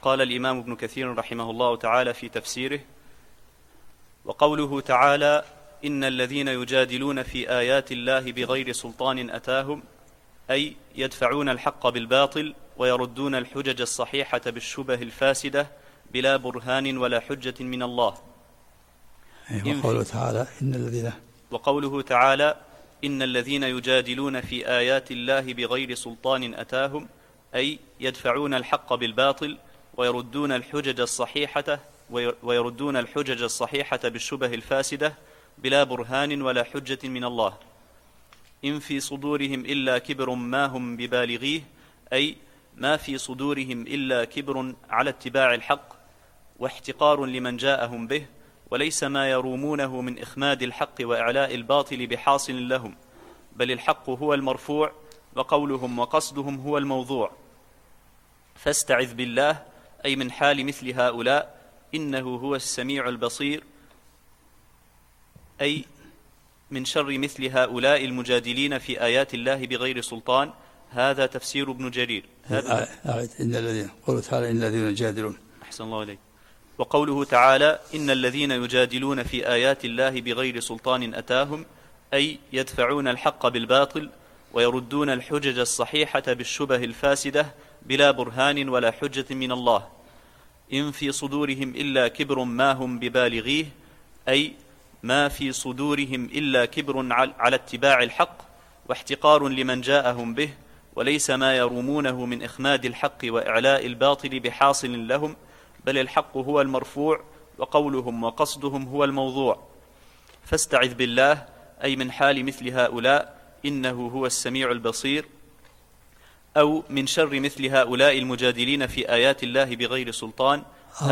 قال الإمام ابن كثير رحمه الله تعالى في تفسيره: وقوله تعالى: إن الذين يجادلون في آيات الله بغير سلطان أتاهم، أي يدفعون الحق بالباطل ويردون الحجج الصحيحة بالشبه الفاسدة بلا برهان ولا حجة من الله. وقوله تعالى: إن الذين يجادلون في آيات الله بغير سلطان أتاهم، أي يدفعون الحق بالباطل ويردون الحجج الصحيحة بالشبه الفاسدة بلا برهان ولا حجة من الله. إن في صدورهم إلا كبر ما هم ببالغيه، أي ما في صدورهم إلا كبر على اتباع الحق واحتقار لمن جاءهم به، وليس ما يرومونه من إخماد الحق وإعلاء الباطل بحاصل لهم، بل الحق هو المرفوع وقولهم وقصدهم هو الموضوع. فاستعذ بالله، أي من حال مثل هؤلاء، إنه هو السميع البصير، أي من شر مثل هؤلاء المجادلين في آيات الله بغير سلطان. هذا تفسير ابن جرير. إن الذين قوله تعالى: إن الذين يجادلون. أحسن الله إليك. وقوله تعالى: إن الذين يجادلون في آيات الله بغير سلطان أتاهم، أي يدفعون الحق بالباطل ويردون الحجج الصحيحة بالشبه الفاسدة بلا برهان ولا حجة من الله. إن في صدورهم إلا كبر ما هم ببالغيه، أي ما في صدورهم إلا كبر على اتباع الحق واحتقار لمن جاءهم به، وليس ما يرومونه من إخماد الحق وإعلاء الباطل بحاصل لهم، بل الحق هو المرفوع وقولهم وقصدهم هو الموضوع. فاستعذ بالله، أي من حال مثل هؤلاء، إنه هو السميع البصير، أو من شر مثل هؤلاء المجادلين في آيات الله بغير سلطان.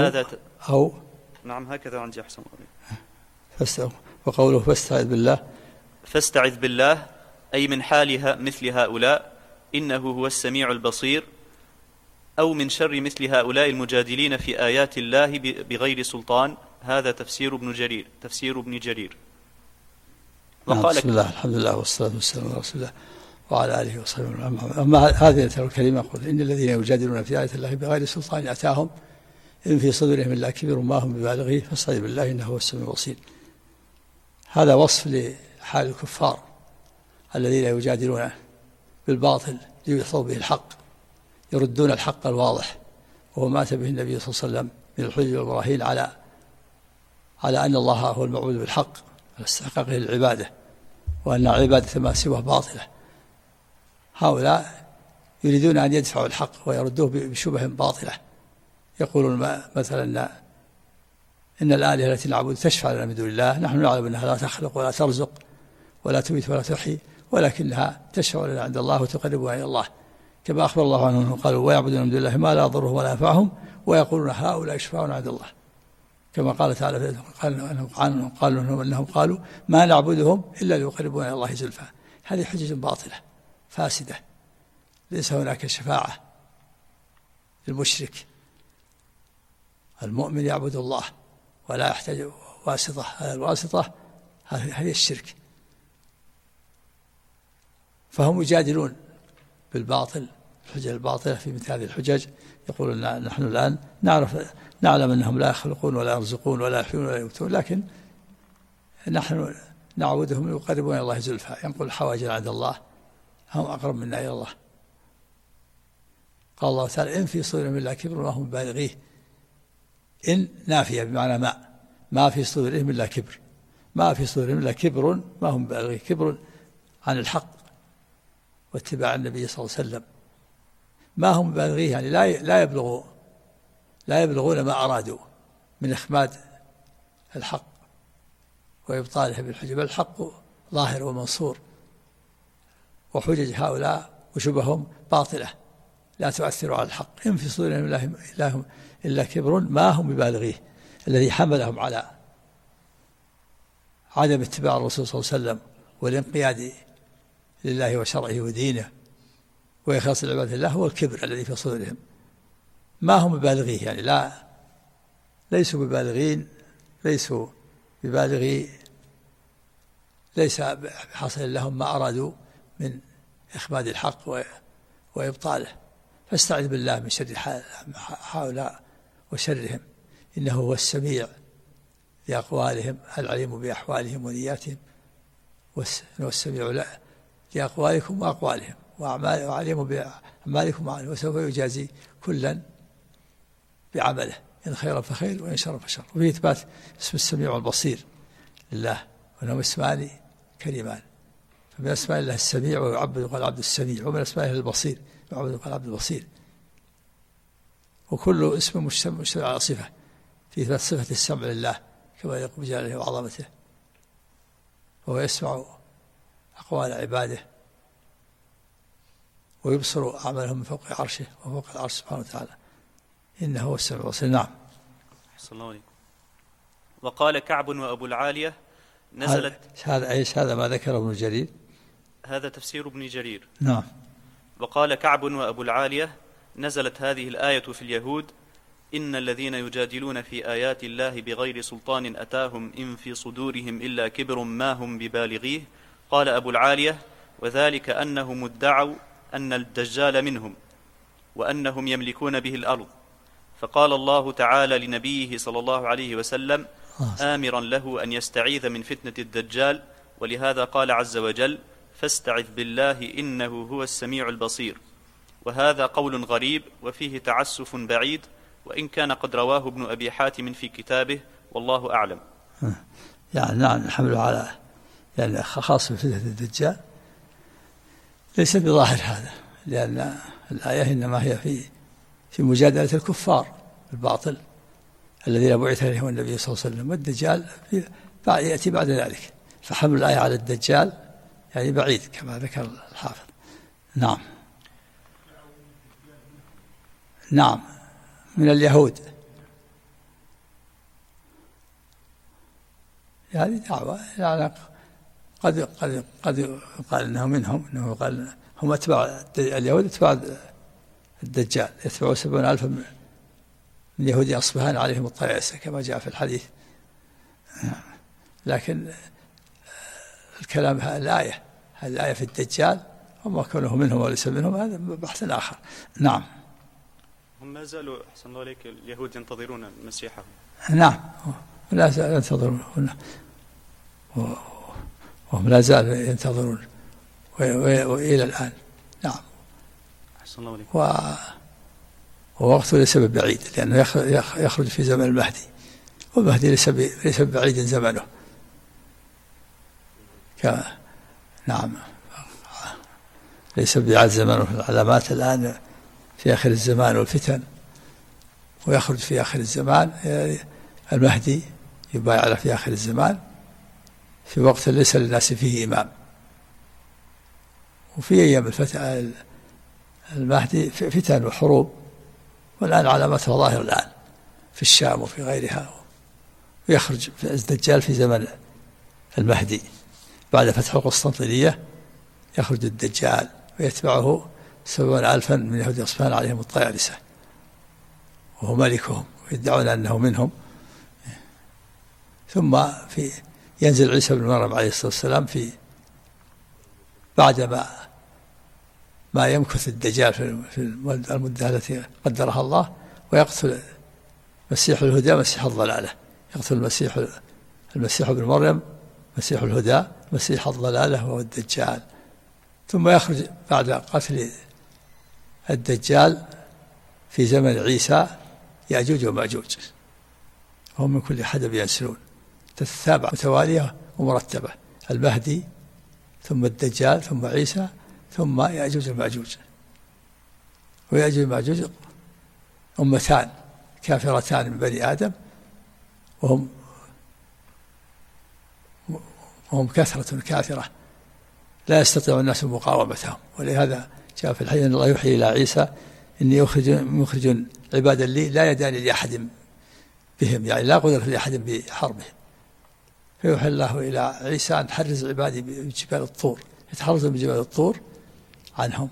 نعم، هكذا عندي. أحسن الله. وقوله فاستعذ بالله، فاستعذ بالله أي من حال مثل هؤلاء، إنه هو السميع البصير، أو من شر مثل هؤلاء المجادلين في آيات الله بغير سلطان. هذا تفسير ابن جرير. وقال بسم الله، الحمد لله والصلاة والسلام على رسول الله وعلى آله وصحبه. أما هذه الكلمة: يقول: إن الذين يجادلون في آيات الله بغير سلطان أتاهم، إن في صدورهم إلا كبر ما هم ببالغيه، فاستعذ بالله إنه هو السميع البصير. هذا وصف لحال الكفار الذين يجادلون بالباطل ليحصوا به الحق، يردون الحق الواضح وهو ما أتى به النبي صلى الله عليه وسلم من الحجج والبراهين على أن الله هو المعبود بالحق على استحقاقه للعبادة، وأن العبادة ما سواه باطلة. هؤلاء يريدون أن يدفعوا الحق ويردوه بشبه باطلة. يقولون مثلا إن الآلهة التي نعبد تشفع لنا من دون الله، نحن نعلم أنها لا تخلق ولا ترزق ولا تميت ولا تحيي، ولكنها تشفع لنا عند الله وتقربنا إلى الله، كما أخبر الله عنهم قالوا: ويعبدون من دون الله ما لا يضرهم ولا ينفعهم ويقولون هؤلاء يشفعون عند الله، كما قال تعالى: أنهم قالوا ما نعبدهم إلا ليقربونا إلى الله زلفى. هذه حجج باطلة فاسدة. ليس هناك شفاعة للمشرك. المؤمن يعبد الله ولا يحتاج واسطة. هذا الواسطة هذه الشرك. فهم يجادلون بالباطل، الحجج الباطلة في مثل هذه الحجج. يقولون: نحن الآن نعلم أنهم لا يخلقون ولا يرزقون ولا يحيون ولا يموتون، لكن نحن نعبدهم ليقربون إلى الله زلفى. ينقل حوائجنا عند الله، هم أقرب منا إلى الله. قال الله تعالى: إن في صدورهم إلا كبر ما هم بالغيه. إن نافية بمعنى ما في صدورهم إلا كبر، ما في صدورهم إلا كبر ما هم بالغيه، كبر عن الحق واتباع النبي صلى الله عليه وسلم. ما هم بالغيه يعني لا يبلغون ما أرادوا من إخماد الحق وإبطاله بالحجة، بل الحق ظاهر ومنصور، وحجج هؤلاء وشبههم باطلة لا تؤثر على الحق. إن في صدورهم إلا كبر ما هم ببالغيه، الذي حملهم على عدم اتباع الرسول صلى الله عليه وسلم والانقياد لله وشرعه ودينه وإخلاص العبادة لله هو الكبر الذي في صدورهم. ما هم ببالغيه يعني ليسوا ببالغين، ليسوا ببالغي، ليس بحصل لهم ما أرادوا من إخماد الحق وإبطاله. فاستعذ بالله من شر هؤلاء وشرهم، إنه هو السميع لأقوالهم العليم بأحوالهم ونياتهم، والسميع لأقوالكم وأقوالهم وعليم بأعمالكم وأعمالهم، وسوف يجازي كلا بعمله، إن خيرا فخير وإن شرا فشر. وفي إثبات اسم السميع والبصير لله، وأنهم اسمان كريمان. فمن أسماء الله السميع ويعبد يقال عبد السميع، ومن أسماء الله البصير يعبد يقال عبد البصير. وكل اسم مشتمل على صفة، في إثبات صفة السمع لله كما يليق بجلاله وعظمته، وهو يسمع أقوال عباده ويبصر أعمالهم من فوق عرشه وفوق العرش سبحانه وتعالى، إنه هو السميع البصير. نعم. أحسن الله عليكم. وقال كعب وأبو العالية نزلت هذا ما ذكره ابن جرير، هذا تفسير ابن جرير. نعم. وقال كعب وأبو العالية نزلت هذه الآية في اليهود: إن الذين يجادلون في آيات الله بغير سلطان أتاهم إن في صدورهم إلا كبر ما هم ببالغيه. قال أبو العالية: وذلك أنهم ادعوا أن الدجال منهم وأنهم يملكون به الأرض، فقال الله تعالى لنبيه صلى الله عليه وسلم آمرا له أن يستعيذ من فتنة الدجال، ولهذا قال عز وجل: فاستعذ بالله إنه هو السميع البصير. وهذا قول غريب وفيه تعسف بعيد، وإن كان قد رواه ابن أبي حاتم في كتابه، والله أعلم. يعني نعم، الحمل على يعني خاص بفتنة الدجال ليس بظاهر هذا، لأن الآية إنما هي في مجادلة الكفار الباطل الذين بعث إليهم النبي صلى الله عليه وسلم، والدجال يأتي بعد ذلك، فحمل الآية على الدجال يعني بعيد كما ذكر الحافظ. نعم. نعم، من اليهود، يعني دعوة، يعني قد يقال انه منهم، انه قال هم اتباع اليهود، اتباع الدجال، يتبعوا 70,000 من يهود اصبهان عليهم الطياسة كما جاء في الحديث. لكن الكلام هذه الآية في الدجال، وما كونه منهم وليس منهم هذا بحث آخر. نعم. هم ما زالوا أحسن الله عليك اليهود ينتظرون مسيحهم. نعم، لا زالوا ينتظرون، وهم لا زالوا ينتظرون وإلى الآن. نعم. أحسن الله عليك. ووقته ليس بعيد، لأنه يخرج في زمن المهدي، والمهدي ليس بعيد زمنه. نعم، ليس بعيد زمنه. العلامات الآن في آخر الزمان والفتن، ويخرج في آخر الزمان المهدي يبايع في آخر الزمان في وقت ليس للناس فيه إمام. وفي أيام المهدي فتن وحروب، والآن علاماتها ظاهرة الآن في الشام وفي غيرها. ويخرج الدجال في زمن المهدي بعد فتح القسطنطينية، يخرج الدجال ويتبعه 70,000 من يهود أصفهان عليهم الطيالسة، وهو ملكهم ويدعون أنه منهم. ثم ينزل عيسى بن مريم عليه الصلاة والسلام بعد ما يمكث الدجال في المدة التي قدرها الله، ويقتل مسيح الهدى مسيح الضلالة، يقتل المسيح ابن مريم مسيح الهدى مسيح الضلالة وهو الدجال. ثم يخرج بعد قتل الدجال في زمن عيسى يأجوج ومأجوج، هم من كل حدب ينسلون، تتتابع متوالية ومرتبة، المهدي ثم الدجال ثم عيسى ثم يأجوج ومأجوج. ويأجوج ومأجوج أمتان كافرتان من بني آدم، وهم كثرة كاثرة لا يستطيع الناس مقاومتهم. ولهذا جاء في الحديث أن الله يوحي إلى عيسى: إني مخرج عبادا لي لا يداني لأحد بهم، يعني لا قدرة لأحد بحربهم. فيوحي الله إلى عيسى أن تحرز عبادي بجبال الطور، يتحرزون بجبال الطور عنهم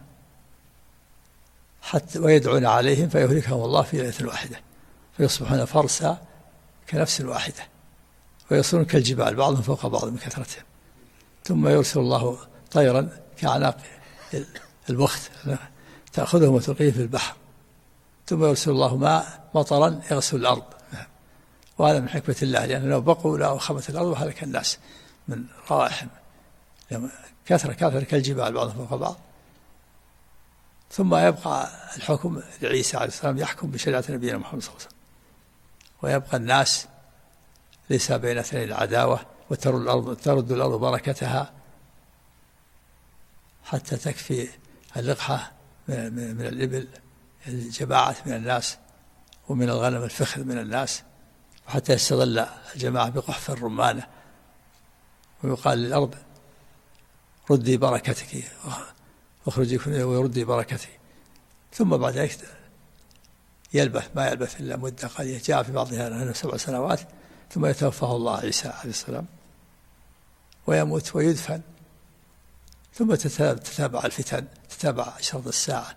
حتى ويدعون عليهم فيهلكهم الله في ليلة واحدة، فيصبحون فرسا كنفس واحدة، ويصيرون كالجبال بعضهم فوق بعض من كثرتهم. ثم يرسل الله طيرا كأعناق البخت تأخذهم وتلقيه في البحر، ثم يرسل الله مطرا يغسل الأرض. وهذا من حكمة الله، لأن لو بقوا لأخمت الأرض وهلك الناس من روائحهم، كثرة كالجبال بعضهم فوق بعض. ثم يبقى الحكم لعيسى عليه السلام يحكم بشريعة نبينا محمد صلى الله عليه وسلم، ويبقى الناس ليس بين اثنين العداوة، وترد الأرض بركتها حتى تكفي اللقحة من الإبل الجماعة من الناس، ومن الغنم الفخذ من الناس، وحتى يستظل الجماعة بقحف الرمانة، ويقال للأرض ردي بركتك واخرجي ويردي بركتي. ثم بعد ذلك ما يلبث إلا مدة قليلة، جاء في بعضها 7 سنوات، ثم يتوفاه الله عيسى عليه السلام ويموت ويدفن. ثم تتابع الفتن، تتابع أشراط الساعة،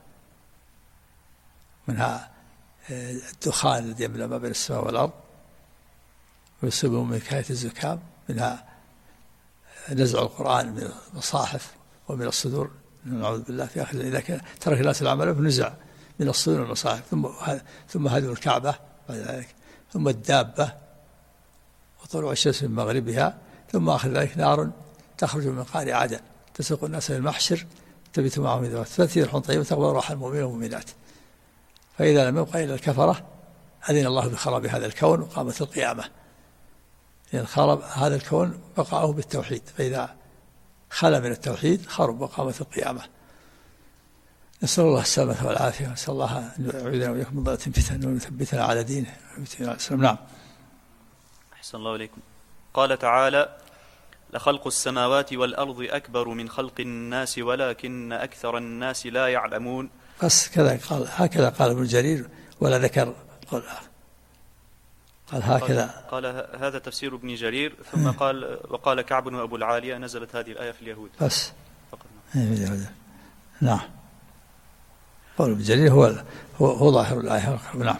منها الدخان الذي يملأ ما بين السماء والأرض ويصيبهم من كاية الزكام، منها نزع القرآن من المصاحف ومن الصدور، نعوذ بالله في آخر إذا ترك الناس العمل فنزع من الصدور والمصاحف. ثم هدم الكعبة بعد ذلك، ثم الدابة، وطلوع الشمس من مغربها، ثم آخر ذلك نار تخرج من قعر عدن تسوق الناس للمحشر تبت معهم ذوات فتأتي ريح طيبة تقبل روح المؤمنين والمؤمنات. فإذا لم يبقى إلا الكفرة أذن الله بخراب هذا الكون وقامت القيامة، لأن خرب هذا الكون بقاؤه بالتوحيد، فإذا خلى من التوحيد خرب وقامت القيامة. نسأل الله السلامة والعافية، نسأل الله أن يعيذنا وإياكم من ضلالة الفتن وأن يثبتنا على دينه. نعم. أحسن الله إليكم. قال تعالى: لخلق السماوات والأرض أكبر من خلق الناس ولكن أكثر الناس لا يعلمون. بس كذا قال، هكذا قال ابن جرير ولا ذكر قال هكذا. قال هذا تفسير ابن جرير. ثم قال: وقال كعب وأبو العالية نزلت هذه الآية في اليهود. بس فقط. نعم. قول ابن جرير هو ظاهر الآية. نعم.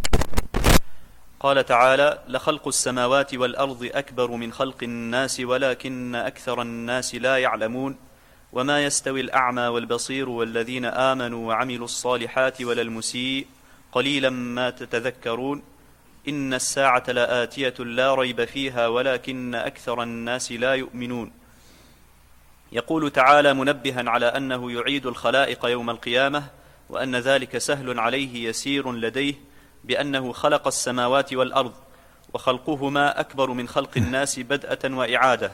قال تعالى: لخلق السماوات والأرض أكبر من خلق الناس ولكن أكثر الناس لا يعلمون وما يستوي الأعمى والبصير والذين آمنوا وعملوا الصالحات ولا المسيء قليلا ما تتذكرون إن الساعة لآتية لا ريب فيها ولكن أكثر الناس لا يؤمنون. يقول تعالى منبها على أنه يعيد الخلائق يوم القيامة، وأن ذلك سهل عليه يسير لديه، بأنه خلق السماوات والأرض وخلقهما أكبر من خلق الناس بدءة وإعادة.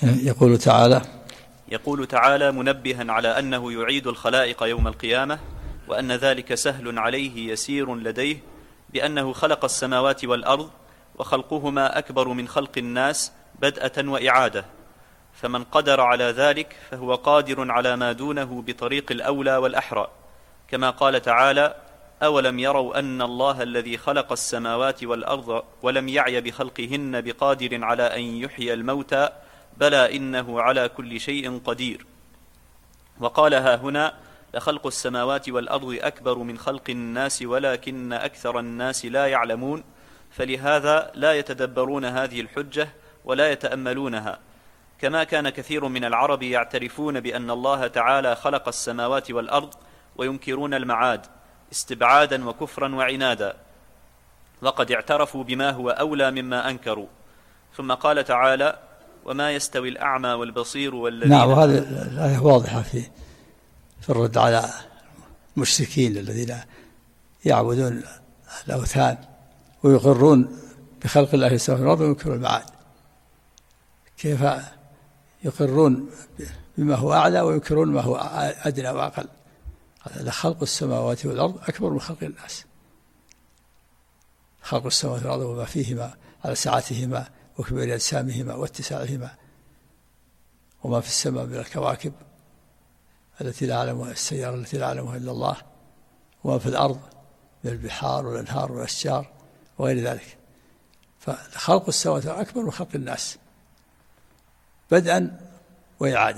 يقول تعالى منبها على أنه يعيد الخلائق يوم القيامة، وأن ذلك سهل عليه يسير لديه، بأنه خلق السماوات والأرض وخلقهما أكبر من خلق الناس بدءة وإعادة، فمن قدر على ذلك فهو قادر على ما دونه بطريق الأولى والأحرى، كما قال تعالى: أولم يروا أن الله الذي خلق السماوات والأرض ولم يعي بخلقهن بقادر على أن يحيي الموتى بلى إنه على كل شيء قدير. وقال ها هنا: لخلق السماوات والأرض أكبر من خلق الناس ولكن أكثر الناس لا يعلمون، فلهذا لا يتدبرون هذه الحجة ولا يتأملونها، كما كان كثير من العرب يعترفون بأن الله تعالى خلق السماوات والأرض وينكرون المعاد استبعادا وكفرا وعنادا، وقد اعترفوا بما هو أولى مما أنكروا. ثم قال تعالى: وما يستوي الأعمى والبصير والذين. نعم. وهذه الآية واضحة في الرد على المشركين الذين يعبدون الأوثان ويقرون بخلق الله السماوات والأرض وينكرون المعاد. كيف يقرون بما هو أعلى وينكرون ما هو أدنى وأقل؟ لخلق السماوات والأرض أكبر من خلق الناس. خلق السماوات والأرض وما فيهما على سعتهما وكبر أجسامهما واتساعهما، وما في السماء من الكواكب التي لا يعلمها، السيارة التي لا يعلمها إلا الله، وما في الأرض من البحار والأنهار والأشجار وغير ذلك. فخلق السماوات أكبر من خلق الناس بدءا وإعادة.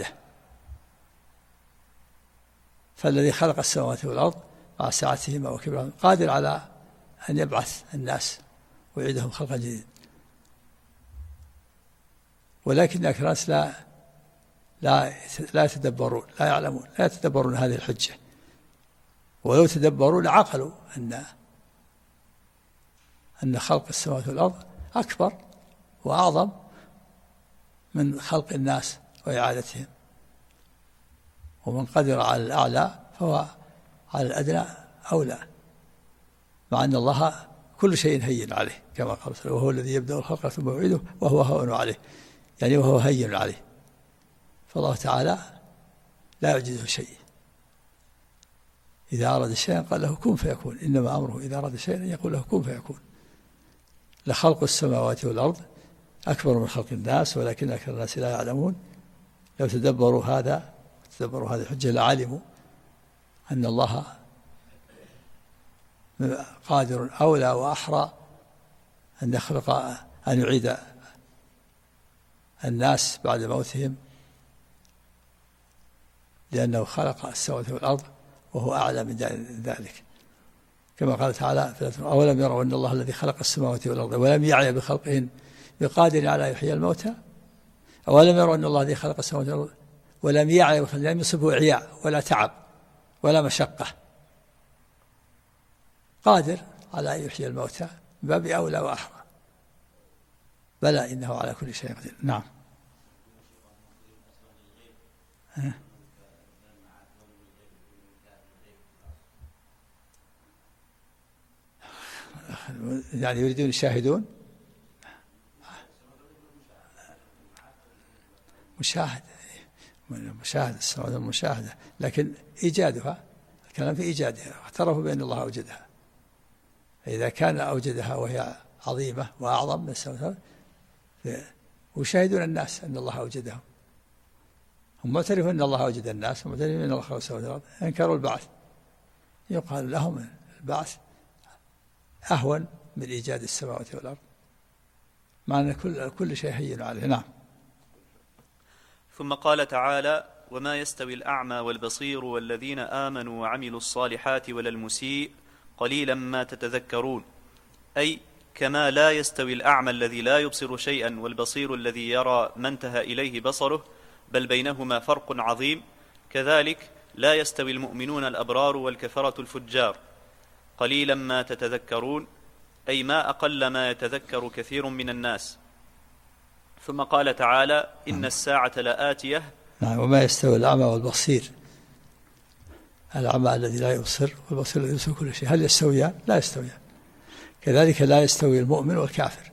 فالذي خلق السماوات والأرض مع سعتهما وكبرهم قادر على أن يبعث الناس ويعيدهم خلقا جديدا، ولكن أكثر الناس لا يتدبرون، لا يعلمون، لا يتدبرون هذه الحجة. ولو تدبروا لعقلوا أن خلق السماوات والأرض أكبر وأعظم من خلق الناس وإعادتهم، ومن قدر على الأعلى فهو على الأدنى أولى، مع أن الله كل شيء هين عليه كما قال وهو الذي يبدأ الخلق ثم يعيده وهو هون عليه، يعني وهو هين عليه. فالله تعالى لا يعجزه شيء، إذا أراد شيئا قال له كن فيكون، إنما أمره إذا أراد شيئا يقول له كن فيكون. لخلق السماوات والأرض أكبر من خلق الناس ولكن أكثر الناس لا يعلمون. لو تدبروا هذه الحجة لعلموا أن الله قادر أولى وأحرى أن يخلق، أن يعيد الناس بعد موتهم، لأنه خلق السماوات والأرض وهو أعلى من ذلك، كما قال تعالى أولم يروا أن الله الذي خلق السماوات والأرض ولم يعي بخلقهن بقادر على يحيي الموتى. أولم يروا أن الله الذي خلق السماوات والأرض ولم يعي بخلقهن، لم يصبه عياء ولا تعب ولا مشقة، قادر على أن يحيي الموتى من باب أولى وأحرى. بلى إنه على كل شيء قدير. نعم. يعني يريدون يشاهدون مشاهدة السماوات المشاهدة، لكن إيجادها، الكلام في إيجادها، اعترفوا بأن الله أوجدها. فإذا كان أوجدها وهي عظيمة وأعظم من السماوات ويشاهدون الناس أن الله أوجدهم، هم معترفون أن الله أوجد الناس ومعترفون أن الله خلق السماوات والأرض، أنكروا البعث، يقال لهم البعث أهون من إيجاد السماوات والأرض، مع أن كل شيء هين عليه. نعم. ثم قال تعالى وما يستوي الأعمى والبصير والذين آمنوا وعملوا الصالحات ولا المسيء قليلا ما تتذكرون، أي كما لا يستوي الأعمى الذي لا يبصر شيئا والبصير الذي يرى ما انتهى إليه بصره، بل بينهما فرق عظيم، كذلك لا يستوي المؤمنون الأبرار والكفرة الفجار، قليلا ما تتذكرون، أي ما أقل ما يتذكر كثير من الناس. ثم قال تعالى إن الساعة لآتية. نعم. وما يستوي الأعمى والبصير، الأعمى الذي لا يبصر والبصير الذي يبصر كل شيء، هل يستويان؟ لا يستويان. كذلك لا يستوي المؤمن والكافر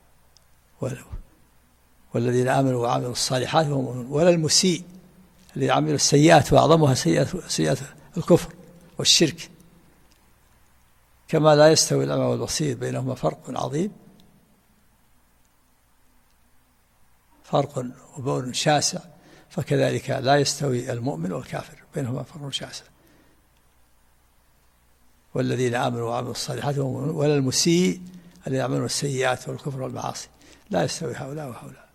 والذين آمنوا وعملوا الصالحات هم مؤمنون، ولا المسيء الذي عملوا السيئات وأعظمها سيئات الكفر والشرك، كما لا يستوي الأعمى والبصير بينهما فرق عظيم، فرق وبعد شاسع، فكذلك لا يستوي المؤمن والكافر بينهما فرق شاسع. والذين آمنوا وعملوا الصالحات هم مؤمنون، ولا المسيء الذي يعملون السيئات والكفر والمعاصي، لا يستوي هؤلاء وهؤلاء.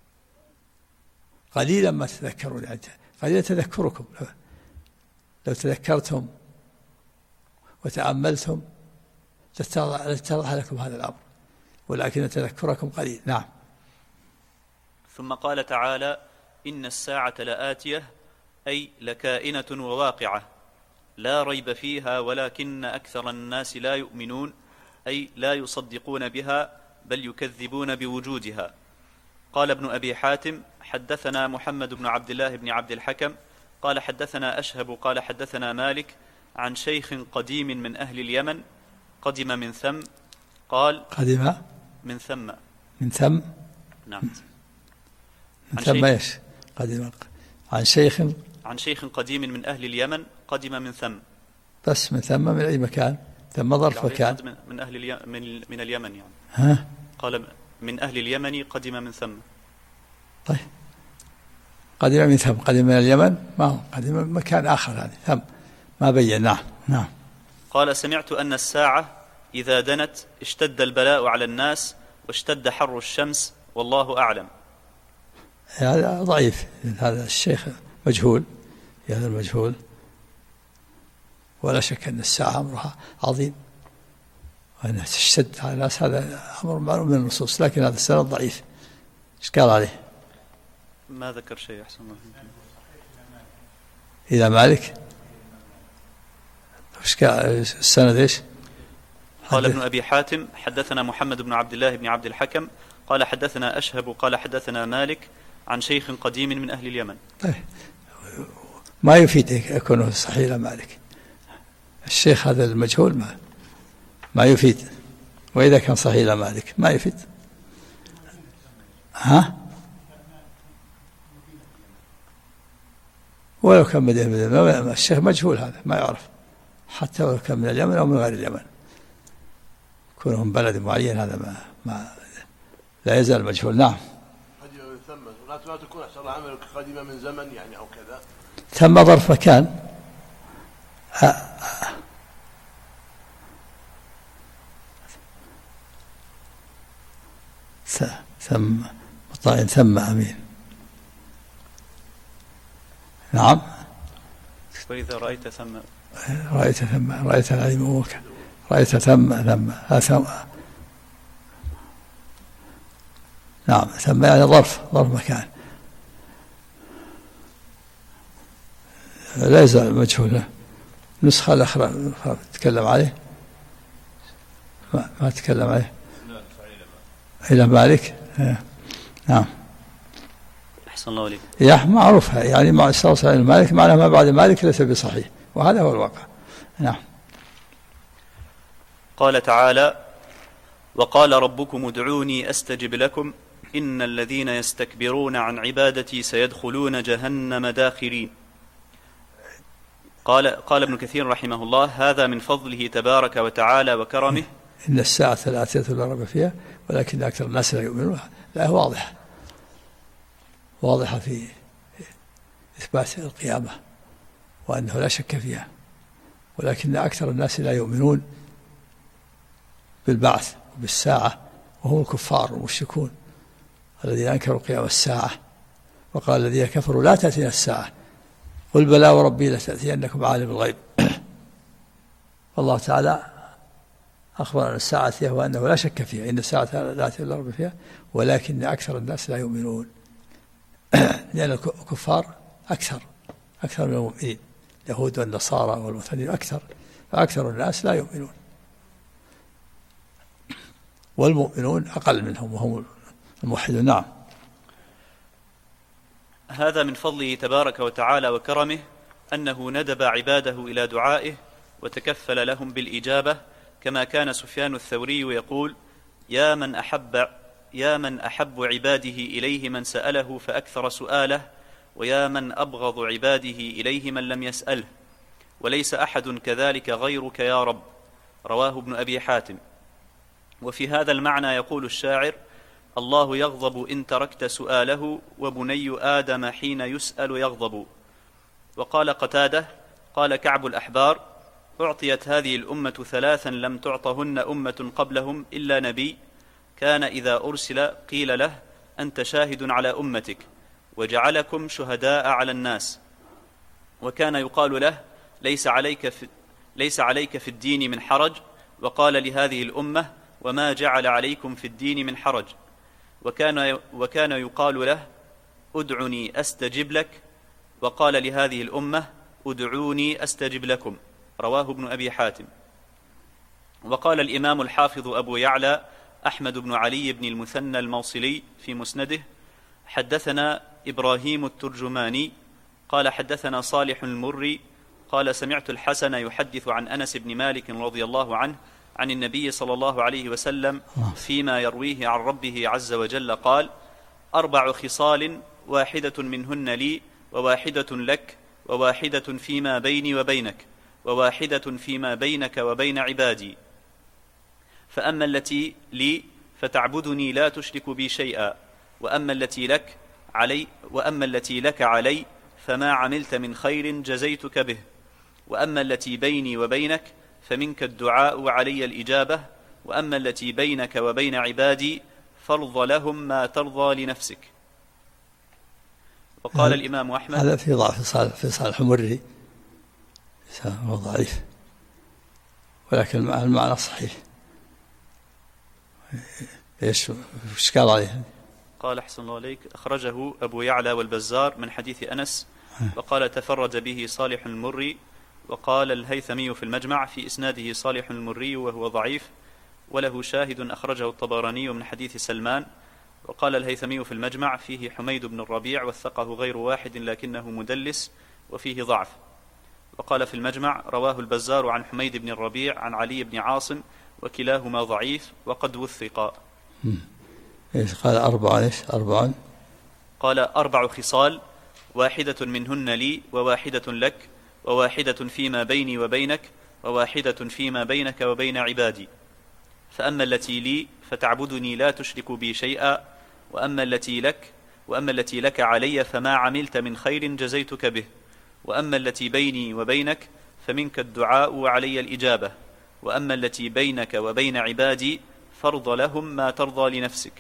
قليلا ما تذكرون، يعني قليلا تذكركم، لو تذكرتم وتأملتم لاتضح لكم هذا الأمر، ولكن تذكركم قليل. نعم. ثم قال تعالى إن الساعة لآتية، أي لكائنة وواقعة لا ريب فيها ولكن أكثر الناس لا يؤمنون، أي لا يصدقون بها بل يكذبون بوجودها. قال ابن أبي حاتم حدثنا محمد بن عبد الله بن عبد الحكم قال حدثنا أشهب قال حدثنا مالك عن شيخ قديم من أهل اليمن قدم من ثم، قال قدم من ثم من ثم. نعم. من ثم ايش؟ قدم عن شيخ قديم من أهل اليمن قدم من ثم. بس من ثم من أي مكان؟ ثم ظرف مكان من أهل من اليمن يعني. ها؟ قال من أهل اليمن قدم من ثم. طيب قدم من ثم، قدم من اليمن، ما هو قدم من مكان آخر، يعني ثم ما بين. نعم. نعم. قال سمعت أن الساعة إذا دنت اشتد البلاء على الناس واشتد حر الشمس والله أعلم. هذا ضعيف، هذا الشيخ مجهول، هذا المجهول، ولا شك أن الساعة أمرها عظيم وأنها تشتد على الناس، هذا أمر معلوم من النصوص، لكن هذا السند ضعيف. إيش قال عليه؟ ما ذكر شيء أحسن الله. إلى مالك السند إيش؟ قال ابن أبي حاتم حدثنا محمد بن عبد الله بن عبد الحكم قال حدثنا أشهب قال حدثنا مالك عن شيخ قديم من أهل اليمن. طيب ما يفيد يكون صحيح مالك، الشيخ هذا المجهول ما يفيد، وإذا كان صحيح مالك ما يفيد. ها؟ ولو كان من الشيخ مجهول هذا ما يعرف، حتى ولو كان من اليمن أو من غير اليمن، كونهم بلد معين هذا ما لا يزال مجهول. نعم. قديمة من ثم لا تكون أحسن عملك قديمة من زمن يعني أو كذا. ثم ظرف مكان. ثم مطاعن ثم أمين. نعم. وإذا رأيت ثم رأيت العلم وك رأيت ثم نعم ثم يعني ظرف مكان لا يزال مجهول. النسخة الأخرى تتكلم عليه ما تتكلم عليه إلى مالك. نعم. أحسن الله عليك. يا معروف يعني مع استوصل إلى مالك معناه ما بعد مالك ليس بصحيح، وهذا هو الواقع. نعم. قال تعالى: وقال ربكم ادعوني أستجب لكم إن الذين يستكبرون عن عبادتي سيدخلون جهنم داخرين. قال ابن كثير رحمه الله: هذا من فضله تبارك وتعالى وكرمه. إن الساعة لآتية لا ريب فيها ولكن أكثر الناس لا يؤمنون. لا واضحة في إثبات القيامة وأنه لا شك فيها، ولكن أكثر الناس لا يؤمنون بالبعث وبالساعة، وهم الكفار والمشركون الذين أنكروا قيام الساعة. وقال الذين كفروا لا تأتينا الساعة قل بلى وربي لتأتينكم عالم الغيب. والله تعالى أخبر عن الساعة وأنه لا شك فيها، إن الساعة لا تأتي لا ريب فيها ولكن أكثر الناس لا يؤمنون. لأن الكفار أكثر من المؤمنين، اليهود والنصارى والمثنين فأكثر الناس لا يؤمنون، والمؤمنون أقل منهم وهم الموحدون. نعم. هذا من فضله تبارك وتعالى وكرمه أنه ندب عباده إلى دعائه وتكفل لهم بالإجابة، كما كان سفيان الثوري يقول: يا من أحب عباده إليه من سأله فأكثر سؤاله، ويا من أبغض عباده إليه من لم يسأله، وليس أحد كذلك غيرك يا رب. رواه ابن أبي حاتم. وفي هذا المعنى يقول الشاعر: الله يغضب إن تركت سؤاله، وبني آدم حين يسأل يغضب. وقال قتادة: قال كعب الأحبار: أعطيت هذه الأمة 3 لم تعطهن أمة قبلهم إلا نبي، كان إذا أرسل قيل له: أنت شاهد على أمتك وجعلكم شهداء على الناس. وكان يقال له: ليس عليك في الدين من حرج، وقال لهذه الأمة: وما جعل عليكم في الدين من حرج. وكان يقال له: ادعني أستجب لك، وقال لهذه الأمة: ادعوني أستجب لكم. رواه ابن أبي حاتم. وقال الإمام الحافظ أبو يعلى أحمد بن علي بن المثنى الموصلي في مسنده: حدثنا إبراهيم الترجماني قال حدثنا صالح المري قال سمعت الحسن يحدث عن أنس بن مالك رضي الله عنه عن النبي صلى الله عليه وسلم فيما يرويه عن ربه عز وجل قال: 4 خصال 1 منهن لي، 1 لك، 1 فيما بيني وبينك، 1 فيما بينك وبين عبادي. فأما التي لي فتعبدني لا تشرك بي شيئا، وأما التي لك علي فما عملت من خير جزيتك به، وأما التي بيني وبينك فمنك الدعاء وعلي الإجابة، وأما التي بينك وبين عبادي فارض لهم ما ترضى لنفسك. وقال الإمام أحمد: هذا في ضعف في صالح المري، هو ضعيف، ولكن المعنى صحيح. ايش قال عليه؟ قال: أحسن الله عليك، أخرجه أبو يعلى والبزار من حديث أنس، وقال: تفرج به صالح المري، وقال الهيثمي في المجمع في إسناده صالح المري وهو ضعيف وله شاهد أخرجه الطبراني من حديث سلمان. وقال الهيثمي في المجمع فيه حميد بن الربيع وثقه غير واحد لكنه مدلس وفيه ضعف. وقال في المجمع رواه البزار عن حميد بن الربيع عن علي بن عاصم وكلاهما ضعيف وقد وثقا. قال أربع قال 4 خصال، واحدة منهن لي وواحدة لك وواحدة فيما بيني وبينك وواحدة فيما بينك وبين عبادي. فأما التي لي فتعبدني لا تشرك بي شيئا، وأما التي لك علي فما عملت من خير جزيتك به، وأما التي بيني وبينك فمنك الدعاء وعلي الإجابة، وأما التي بينك وبين عبادي فارض لهم ما ترضى لنفسك.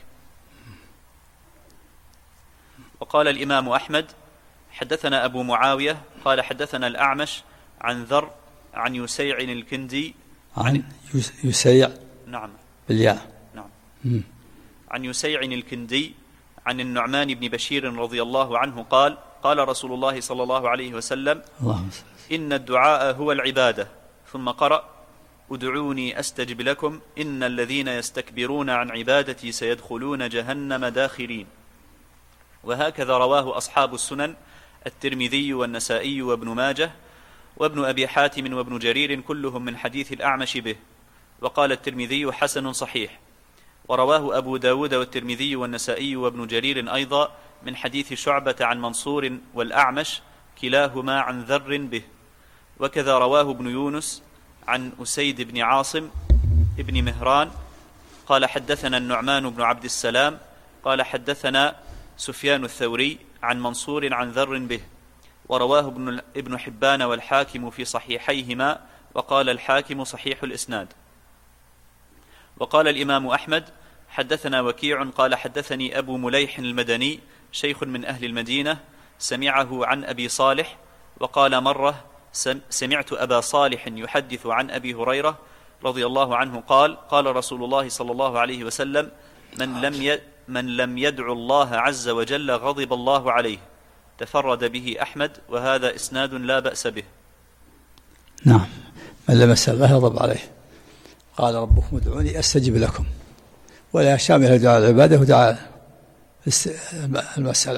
وقال الإمام أحمد حدثنا أبو معاوية قال حدثنا الأعمش عن ذر عن يسيع الكندي عن يسيع نعم بالياء نعم عن يسيع الكندي عن النعمان بن بشير رضي الله عنه قال قال رسول الله صلى الله عليه وسلم إن الدعاء هو العبادة. ثم قرأ ادعوني أستجب لكم إن الذين يستكبرون عن عبادتي سيدخلون جهنم داخرين. وهكذا رواه أصحاب السنن الترمذي والنسائي وابن ماجه وابن أبي حاتم وابن جرير كلهم من حديث الأعمش به. وقال الترمذي حسن صحيح. ورواه أبو داود والترمذي والنسائي وابن جرير أيضا من حديث شعبة عن منصور والأعمش كلاهما عن ذر به. وكذا رواه ابن يونس عن أسيد بن عاصم ابن مهران قال حدثنا النعمان بن عبد السلام قال حدثنا سفيان الثوري عن منصور عن ذر به. ورواه ابن حبان والحاكم في صحيحيهما وقال الحاكم صحيح الإسناد. وقال الإمام أحمد حدثنا وكيع قال حدثني أبو مليح المدني شيخ من أهل المدينة سمعه عن أبي صالح. وقال مرة سمعت أبا صالح يحدث عن أبي هريرة رضي الله عنه قال قال رسول الله صلى الله عليه وسلم من لم يدعو الله عز وجل غضب الله عليه. تفرد به أحمد وهذا إسناد لا بأس به. نعم. من لم يسأل الله يغضب عليه. قال ربكم ادعوني أستجب لكم، ولا شامل دعاء العبادة ودعاء المسألة.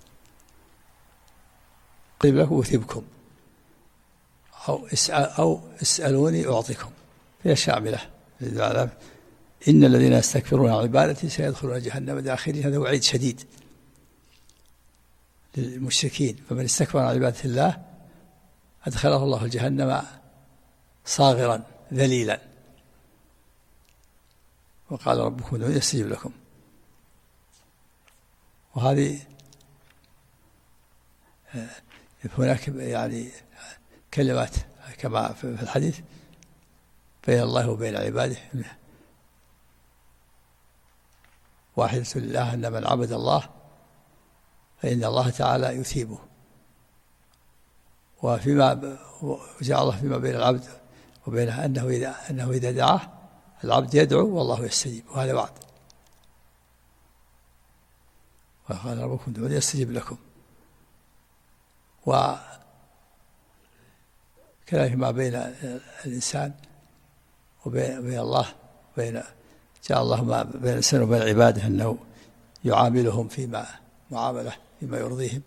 أستجب لكم أثيبكم أو اسألوني أعطيكم، هي شاملة. إن الذين يستكبرون عن عبادتي سيدخلون جهنم داخرين. هذا وعيد شديد للمشركين. فمن استكبر عن عبادة الله أدخله الله الجهنم صاغرا ذليلا. وقال ربكم ادعوني أستجب لكم. وهذه هناك يعني كلمات كما في الحديث بين الله وبين عباده واحدة لله، أن من عبد الله فإن الله تعالى يثيبه. وفيما جعل الله فيما بين العبد وبينه أنه إذا دعاه العبد يدعو والله يستجيب، وهذا وعد. وقال ربكم ادعوني أستجب لكم. وكذلك ما بين الإنسان وبين الله جعل الله ما بين الإنسان وبين عباده أنه يعاملهم فيما يرضيهم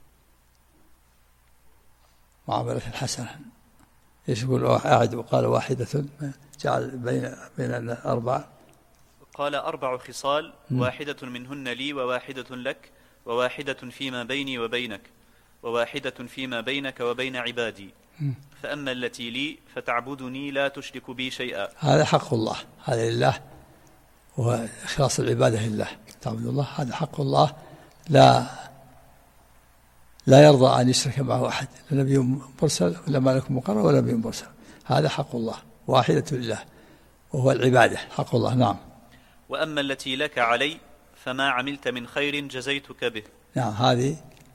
معاملة حسنة. ايش يقول أعد؟ وقال واحدة جعل بين الأربع. قال 4 خصال، واحدة منهن لي وواحدة لك وواحدة فيما بيني وبينك وواحدة فيما بينك وبين عبادي. فأما التي لي فتعبدني لا تشرك بي شيئا. هذا حق الله، هذا لله، وإخلاص العبادة لله. تعبد الله هذا حق الله، لا يرضى أن يشرك معه أحد، لا نبي مرسل ولا ملك مقرب ولا نبي مرسل. هذا حق الله واحدة لله وهو العبادة حق الله. نعم. وأما التي لك علي فما عملت من خير جزيتك به. نعم، هذه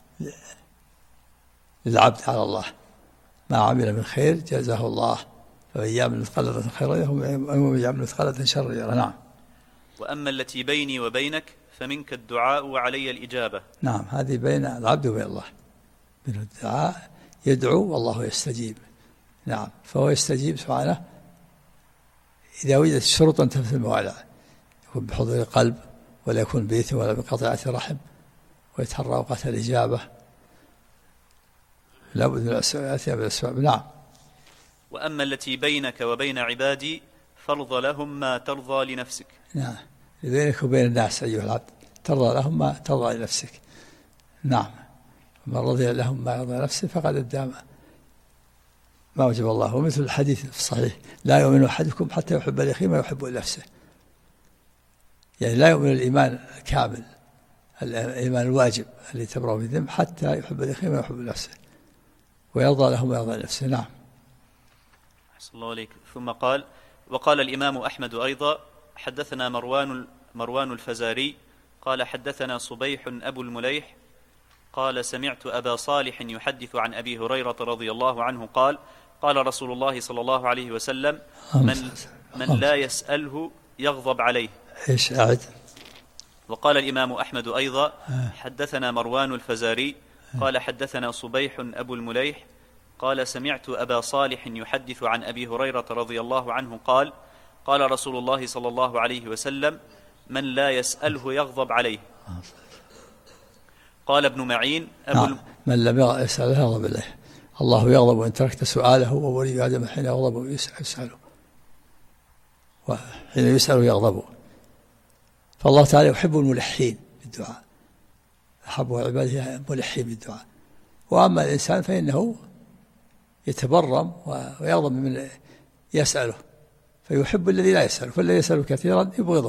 للعبد على الله، ما عمل من خير جزاه الله، فمن يعمل مثقال ذرة خيرا يره ومن يعمل مثقال ذرة شرا يره. نعم. وأما التي بيني وبينك فمنك الدعاء وعلي الإجابة. نعم، هذه بين العبد وبين الله، من الدعاء يدعو والله يستجيب، نعم. فهو يستجيب سبحانه إذا وجدت شروطا تنفي الموالاه، يكون بحضور القلب، ولا يكون بإثم ولا بقطيعة رحم، ويتحرى أوقات الإجابة، لا بد من الأسباب. نعم. وأما التي بينك وبين عبادي فرض لهم ما ترضى لنفسك. نعم، بينك وبين الناس أيها العبد ترضى لهم ما ترضى لنفسك. نعم، من رضي لهم ما يرضى لنفسه فقد أدى ما وجب الله. ومثل الحديث في الصحيح: لا يؤمن أحدكم حتى يحب لأخيه ما يحب لنفسه. يعني لا يؤمن الإيمان الكامل، الإيمان الواجب الذي تبرأ من الذنب، حتى يحب لأخيه ما يحب لنفسه، ويرضى له ما يرضى لنفسه. نعم. أحسن الله عليك. ثم قال: وقال الإمام أحمد أيضا: حدثنا مروان الفزاري قال حدثنا صبيح أبو المليح قال سمعت أبا صالح يحدث عن أبي هريرة رضي الله عنه قال: قال رسول الله صلى الله عليه وسلم: من لا يسأله يغضب عليه. إيش أعد؟ وقال الإمام أحمد أيضا: حدثنا مروان الفزاري قال حدثنا صبيح أبو المليح قال سمعت أبا صالح يحدث عن أبي هريرة رضي الله عنه قال: قال رسول الله صلى الله عليه وسلم: من لا يسأله يغضب عليه. قال ابن معين: من لم يسأله يغضب عليه. الله يغضب إن تركت سؤاله، وولي آدم حين يغضب يسأله، وحين يسأله يغضب. فالله تعالى يحب الملحين بالدعاء، أحب عباده الملحين بالدعاء. وأما الإنسان فإنه يتبرم ويغضب من يسأله، فيحب الذي لا يسأله، فالذي يسأله كثيرا يبغضه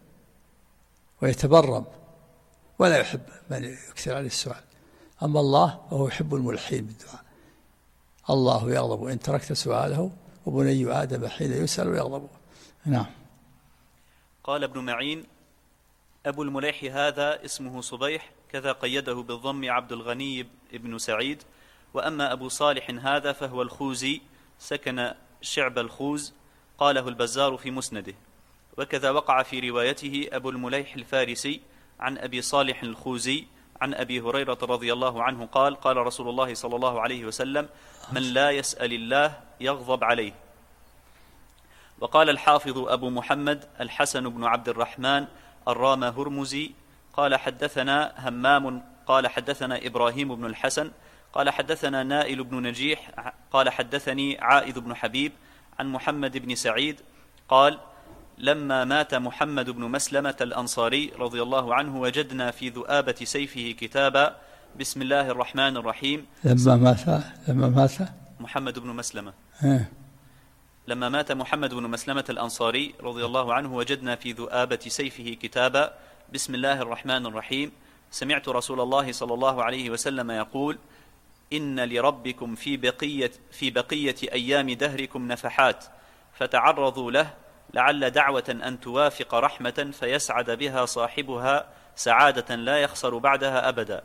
ويتبرم ولا يحب من يكثر عليه السؤال. أما الله فهو يحب الملحين بالدعاء. الله يغضب إن تركت سؤاله، وبني آدم حين يسأل يغضب. نعم. قال ابن معين: أبو المليح هذا اسمه صبيح، كذا قيده بالضم عبد الغني بن سعيد. وأما أبو صالح هذا فهو الخوزي، سكن شعب الخوز، قاله البزار في مسنده. وكذا وقع في روايته أبو المليح الفارسي عن أبي صالح الخوزي عن أبي هريرة رضي الله عنه قال: قال رسول الله صلى الله عليه وسلم: من لا يسأل الله يغضب عليه. وقال الحافظ أبو محمد الحسن بن عبد الرحمن الرامة هرمزي قال حدثنا همام قال حدثنا إبراهيم بن الحسن قال حدثنا نائل بن نجيح قال حدثني عائذ بن حبيب عن محمد بن سعيد قال: لما مات محمد بن مسلمة الأنصاري رضي الله عنه وجدنا في ذؤابة سيفه كتابا بسم الله الرحمن الرحيم. لما مات محمد بن مسلمة لما مات محمد بن مسلمة الأنصاري رضي الله عنه وجدنا في ذؤابة سيفه كتابا بسم الله الرحمن الرحيم. سمعت رسول الله صلى الله عليه وسلم يقول: إن لربكم في بقية أيام دهركم نفحات، فتعرضوا له لعل دعوة أن توافق رحمة فيسعد بها صاحبها سعادة لا يخسر بعدها أبدا.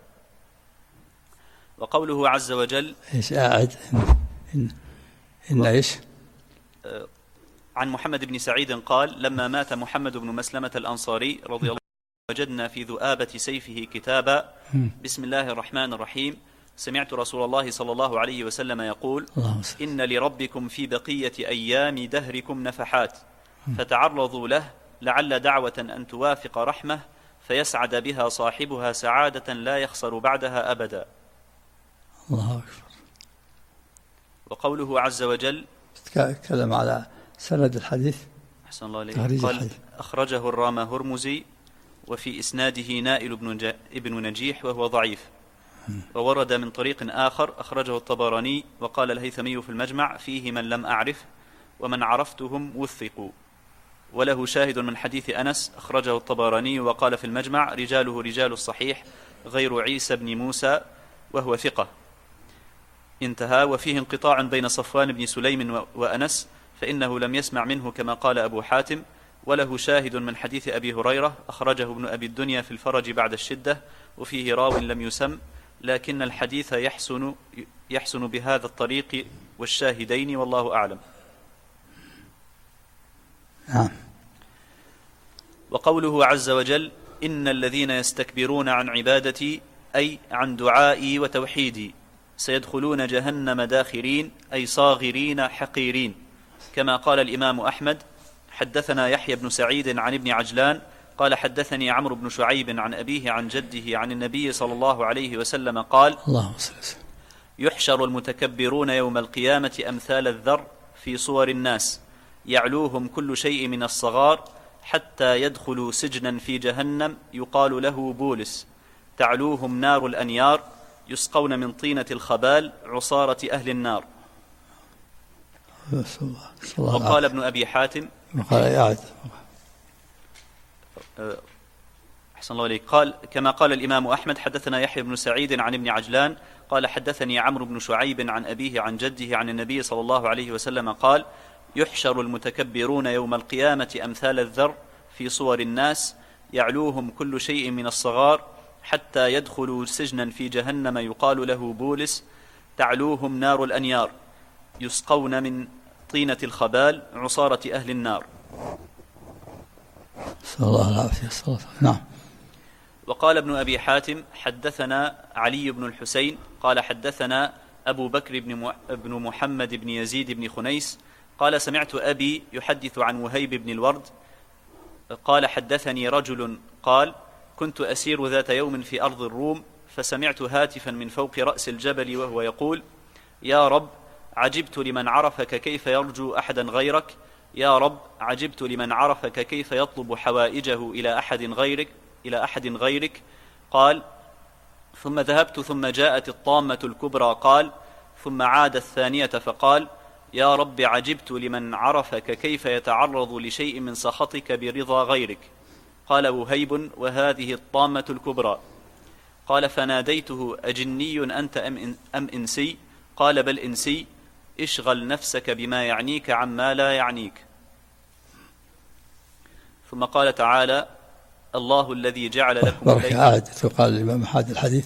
وقوله عز وجل: إيش أعد؟ إن إيش؟ عن محمد بن سعيد قال: لما مات محمد بن مسلمة الأنصاري رضي الله عنه وجدنا في ذؤابة سيفه كتابا بسم الله الرحمن الرحيم. سمعت رسول الله صلى الله عليه وسلم يقول: إن لربكم في بقية أيام دهركم نفحات، فتعرضوا له لعل دعوة أن توافق رحمة فيسعد بها صاحبها سعادة لا يخسر بعدها أبدا. الله أكبر. وقوله عز وجل: تكلم على سند الحديث. أحسن الله عليه. قال: أخرجه الرامة هرمزي، وفي إسناده نائل ابن نجيح وهو ضعيف. وورد من طريق آخر أخرجه الطبراني، وقال الهيثمي في المجمع: فيه من لم أعرف ومن عرفتهم وثقوا. وله شاهد من حديث أنس أخرجه الطبراني، وقال في المجمع: رجاله رجال الصحيح غير عيسى بن موسى وهو ثقة. انتهى. وفيه انقطاع بين صفوان بن سليم وأنس، فإنه لم يسمع منه كما قال أبو حاتم. وله شاهد من حديث أبي هريرة أخرجه ابن أبي الدنيا في الفرج بعد الشدة، وفيه راو لم يسم، لكن الحديث يحسن بهذا الطريق والشاهدين، والله أعلم. وقوله عز وجل: إن الذين يستكبرون عن عبادتي، أي عن دعائي وتوحيدي، سيدخلون جهنم داخرين أي صاغرين حقيرين، كما قال الإمام أحمد: حدثنا يحيى بن سعيد عن ابن عجلان قال حدثني عمرو بن شعيب عن أبيه عن جده عن النبي صلى الله عليه وسلم قال: يحشر المتكبرون يوم القيامة أمثال الذر في صور الناس، يعلوهم كل شيء من الصغار حتى يدخلوا سجنا في جهنم يقال له بولس، تعلوهم نار الأنيار، يسقون من طينة الخبال عصارة أهل النار. وقال ابن أبي حاتم أحسن الله عليك، قال كما قال الإمام أحمد: حدثنا يحيى بن سعيد عن ابن عجلان قال حدثني عمرو بن شعيب عن أبيه عن جده عن النبي صلى الله عليه وسلم قال: يحشر المتكبرون يوم القيامة أمثال الذر في صور الناس، يعلوهم كل شيء من الصغار حتى يدخلوا سجنا في جهنم يقال له بولس، تعلوهم نار الأنيار، يسقون من طينة الخبال عصارة أهل النار. صلى الله العافية. نعم. وقال ابن أبي حاتم: حدثنا علي بن الحسين قال حدثنا أبو بكر بن محمد بن يزيد بن خنيس قال: سمعت أبي يحدث عن وهيب بن الورد قال: حدثني رجل قال: كنت أسير ذات يوم في أرض الروم، فسمعت هاتفا من فوق رأس الجبل وهو يقول: يا رب، عجبت لمن عرفك كيف يرجو أحدا غيرك، يا رب، عجبت لمن عرفك كيف يطلب حوائجه إلى أحد غيرك. قال: ثم ذهبت ثم جاءت الطامة الكبرى. قال: ثم عاد الثانية فقال: يا رب، عجبت لمن عرفك كيف يتعرض لشيء من سخطك برضا غيرك. قال وهيب: وهذه الطامة الكبرى. قال: فناديته: أجني أنت أم إنسي؟ قال: بل إنسي. اشغل نفسك بما يعنيك عما لا يعنيك. ثم قال تعالى: الله الذي جعل لكم بركة عاد تقال الإمام أحد الحديث.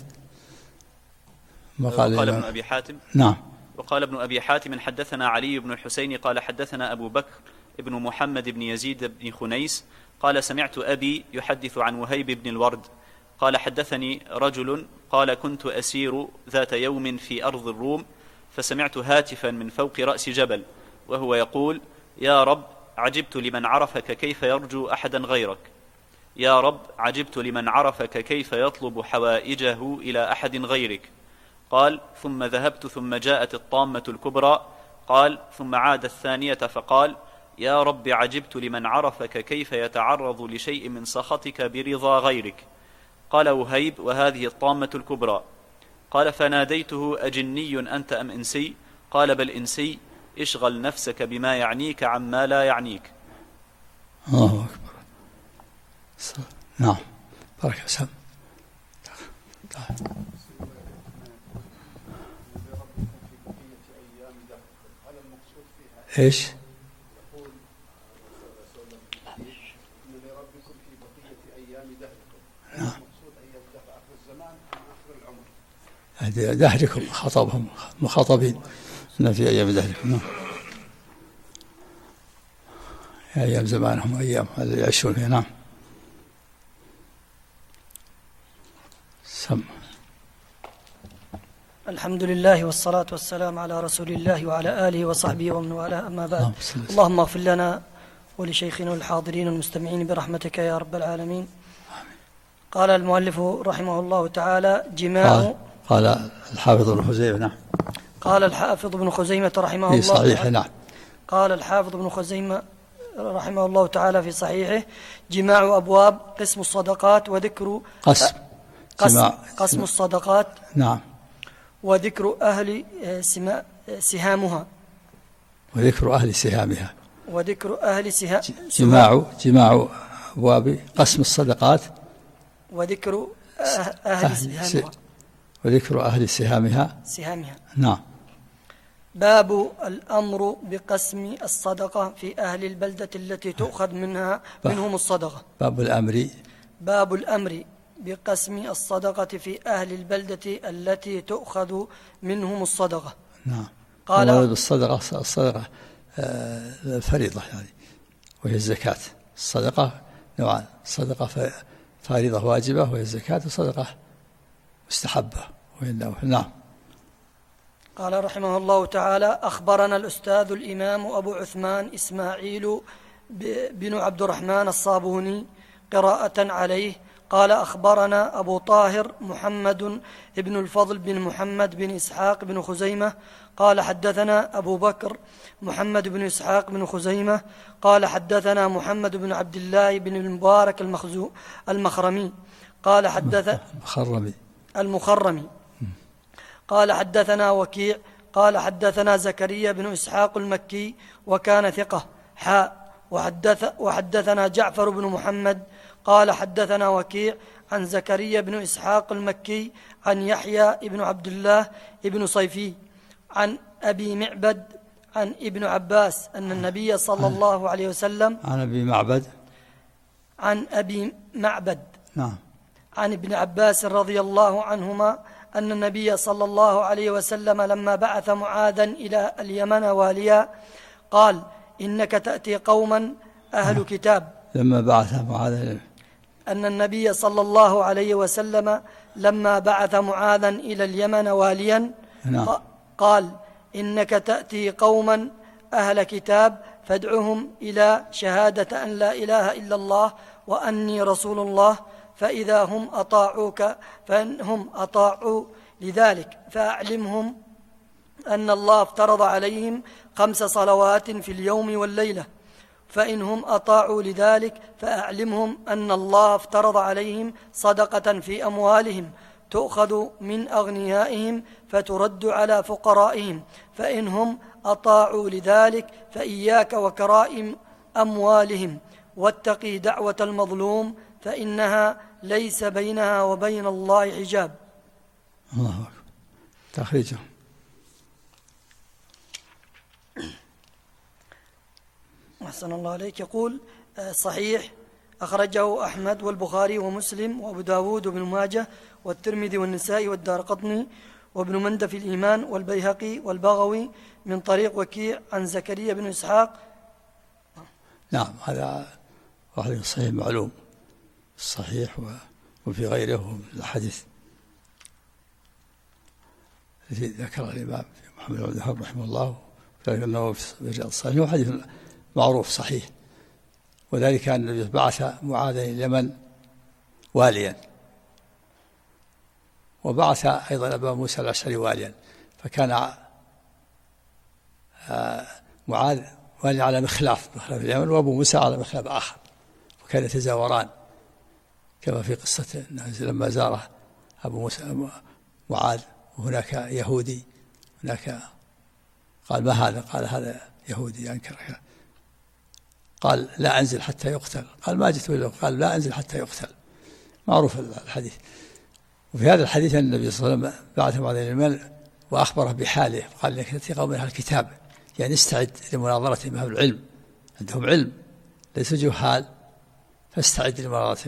وقال ابن أبي حاتم. نعم. وقال ابن أبي حاتم: حدثنا علي بن الحسين قال حدثنا أبو بكر ابن محمد بن يزيد بن خنيس قال: سمعت أبي يحدث عن وهيب بن الورد قال: حدثني رجل قال: كنت أسير ذات يوم في أرض الروم، فسمعت هاتفا من فوق رأس جبل وهو يقول: يا رب، عجبت لمن عرفك كيف يرجو أحدا غيرك، يا رب، عجبت لمن عرفك كيف يطلب حوائجه إلى أحد غيرك. قال: ثم ذهبت ثم جاءت الطامة الكبرى. قال: ثم عاد الثانية فقال: يا رب، عجبت لمن عرفك كيف يتعرض لشيء من سخطك برضا غيرك. قال وهيب: وهذه الطامة الكبرى. قال: فناديته: أجني أنت أم إنسي؟ قال: بل إنسي. اشغل نفسك بما يعنيك عما لا يعنيك. الله أكبر. نعم. بارك الله. ايش؟ يقول إن لربكم في بقية أيام دهركم. المقصود أيام دهر آخر الزمان آخر العمر. دهركم خطبهم مخاطبين إن في أيام دهركم. أيام زمانهم أيام الذي يعيشون فيها. نعم. الحمد لله والصلاة والسلام على رسول الله وعلى آله وصحبه ومن والاه، أما بعد. اللهم اغفر لنا ولشيخنا والحاضرين والمستمعين برحمتك يا رب العالمين. قال المؤلف رحمه الله تعالى: جماع. قال الحافظ ابن خزيمة. نعم. قال الحافظ ابن خزيمة رحمه الله في صحيح. نعم. قال الحافظ ابن خزيمة رحمه الله تعالى في صحيحه: جماع أبواب قسم الصدقات وذكر قسم الصدقات. نعم. وذكر أهل سهامها. وذكر أهل سهامها. وذكر أهل جماع أبواب قسم الصدقات. وذكر أهل سهامها. وذكر أهل سهامها. نعم. باب الأمر بقسم الصدقة في أهل البلدة التي تؤخذ منهم الصدقة. باب الأمر بقسم الصدقة في أهل البلدة التي تؤخذ منهم الصدقة. نعم. قال الصدقة الفريضة يعني، وهي الزكاة. الصدقة نوعان: صدقة فريضة واجبة وهي الزكاة، وصدقة مستحبة وهي النوافل. نعم. قال رحمه الله تعالى: أخبرنا الأستاذ الإمام أبو عثمان إسماعيل بن عبد الرحمن الصابوني قراءة عليه. قال: أخبرنا أبو طاهر محمد بن الفضل بن محمد بن إسحاق بن خزيمة قال: حدثنا أبو بكر محمد بن إسحاق بن خزيمة قال: حدثنا محمد بن عبد الله بن المبارك المخرمي قال: المخرمي قال: حدثنا وكيع قال: حدثنا زكريا بن إسحاق المكي وكان ثقة وحدثنا جعفر بن محمد قال: حدثنا وكيع عن زكريا بن إسحاق المكي عن يحيى بن عبد الله بن صيفي عن أبي معبد عن ابن عباس أن النبي صلى الله عليه وسلم عن أبي معبد نعم عن ابن عباس رضي الله عنهما أن النبي صلى الله عليه وسلم لما بعث معاذا إلى اليمن واليا قال: إنك تأتي قوما أهل كتاب. لما بعث معاذا أن النبي صلى الله عليه وسلم لما بعث معاذا إلى اليمن واليا قال: إنك تأتي قوما أهل كتاب فادعهم إلى شهادة أن لا إله إلا الله وأني رسول الله، فإذا هم أطاعوك فإنهم أطاعوا لذلك فأعلمهم أن الله افترض عليهم 5 صلوات في اليوم والليلة، فإنهم أطاعوا لذلك فأعلمهم أن الله افترض عليهم صدقة في أموالهم تؤخذ من أغنيائهم فترد على فقرائهم، فإنهم أطاعوا لذلك فإياك وكرائم أموالهم، واتقي دعوة المظلوم فإنها ليس بينها وبين الله حجاب. الله أكبر. تخريجه. أحسن الله عليك. يقول: صحيح أخرجه أحمد والبخاري ومسلم وأبو داود وابن ماجه والترمذي والنسائي والدارقطني وابن مندة في الإيمان والبيهقي والبغوي من طريق وكيع عن زكريا بن إسحاق. نعم، هذا واحد صحيح معلوم الصحيح وفي غيره من الحديث الذي ذكر الإمام محمد بن الوهاب رحمه الله أنه في رياض الصالحين، هو حديث معروف صحيح. وذلك أن النبي بعث معاذا إلى اليمن واليا، وبعث أيضا أبا موسى الأشعري واليا، فكان معاذ والي على مخلاف اليمن، وأبو موسى على مخلاف آخر، وكان يتزاوران كما في قصة لما زاره أبو موسى معاذ وهناك يهودي هناك، قال: ما هذا؟ قال: هذا يهودي أنكر. قال: لا أنزل حتى يقتل. قال: ما جئت له. قال: لا أنزل حتى يقتل. معروف الحديث. وفي هذا الحديث أن النبي صلى الله عليه وسلم بعث معاذ إلى اليمن وأخبره بحاله، قال: إنك تأتي قوم أهل الكتاب، يعني استعد لمناظرتهم، أهل العلم عندهم علم ليسوا جهال، فاستعد لمناظرتهم.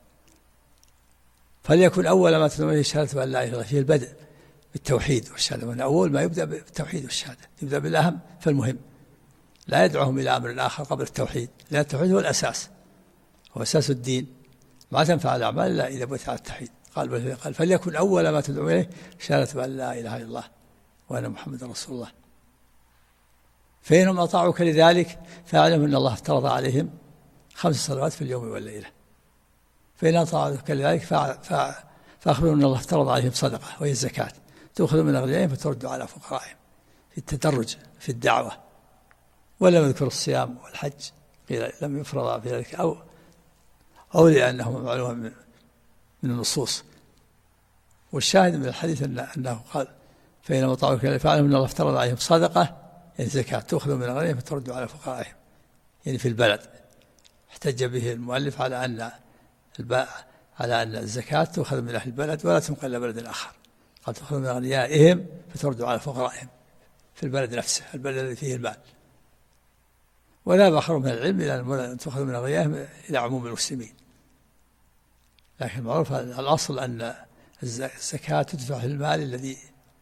فليكن أول ما تدعون إليه شهادة أن لا إله إلا الله، فيه البدء بالتوحيد والشهادة، وأن أول ما يبدأ بالتوحيد والشهادة، يبدأ بالأهم فالمهم، لا يدعوهم إلى أمر آخر قبل التوحيد، لأن التوحيد هو الأساس، هو أساس الدين، ما تنفع الأعمال إلا إذا بنيت على التوحيد. قال: فليكن أول ما تدعون إليه شهادة أن لا إله إلا الله وأن محمد رسول الله، فإنهم أطاعوك لذلك فاعلم أن الله افترض عليهم 5 صلوات في اليوم والليلة، فإن أطاعوك لذلك فأخبروا أن الله افترض عليهم صدقة وهي الزكاة تأخذ من أغنيائهم فترد على فقرائهم، في التدرج في الدعوة. ولم يذكر الصيام والحج، قيل لم يفرض في ذلك أو لأنه معلوم من النصوص. والشاهد من الحديث أنه قال: فإن أطاعوك فاعلموا أن الله افترض عليهم صدقة، يعني زكاة تأخذ من أغنيائهم فترد على فقرائهم، يعني في البلد. احتج به المؤلف على أن الزكاة تأخذ من أهل البلد ولا تنقل إلى بلد آخر، قد تأخذ من أغنيائهم فترد على فقرائهم في البلد نفسه، البلد الذي فيه المال. ولا آخر من العلم إلى أن تأخذ من أغنيائهم إلى عموم المسلمين، لكن معروف الأصل أن الزكاة تدفع في المال الذي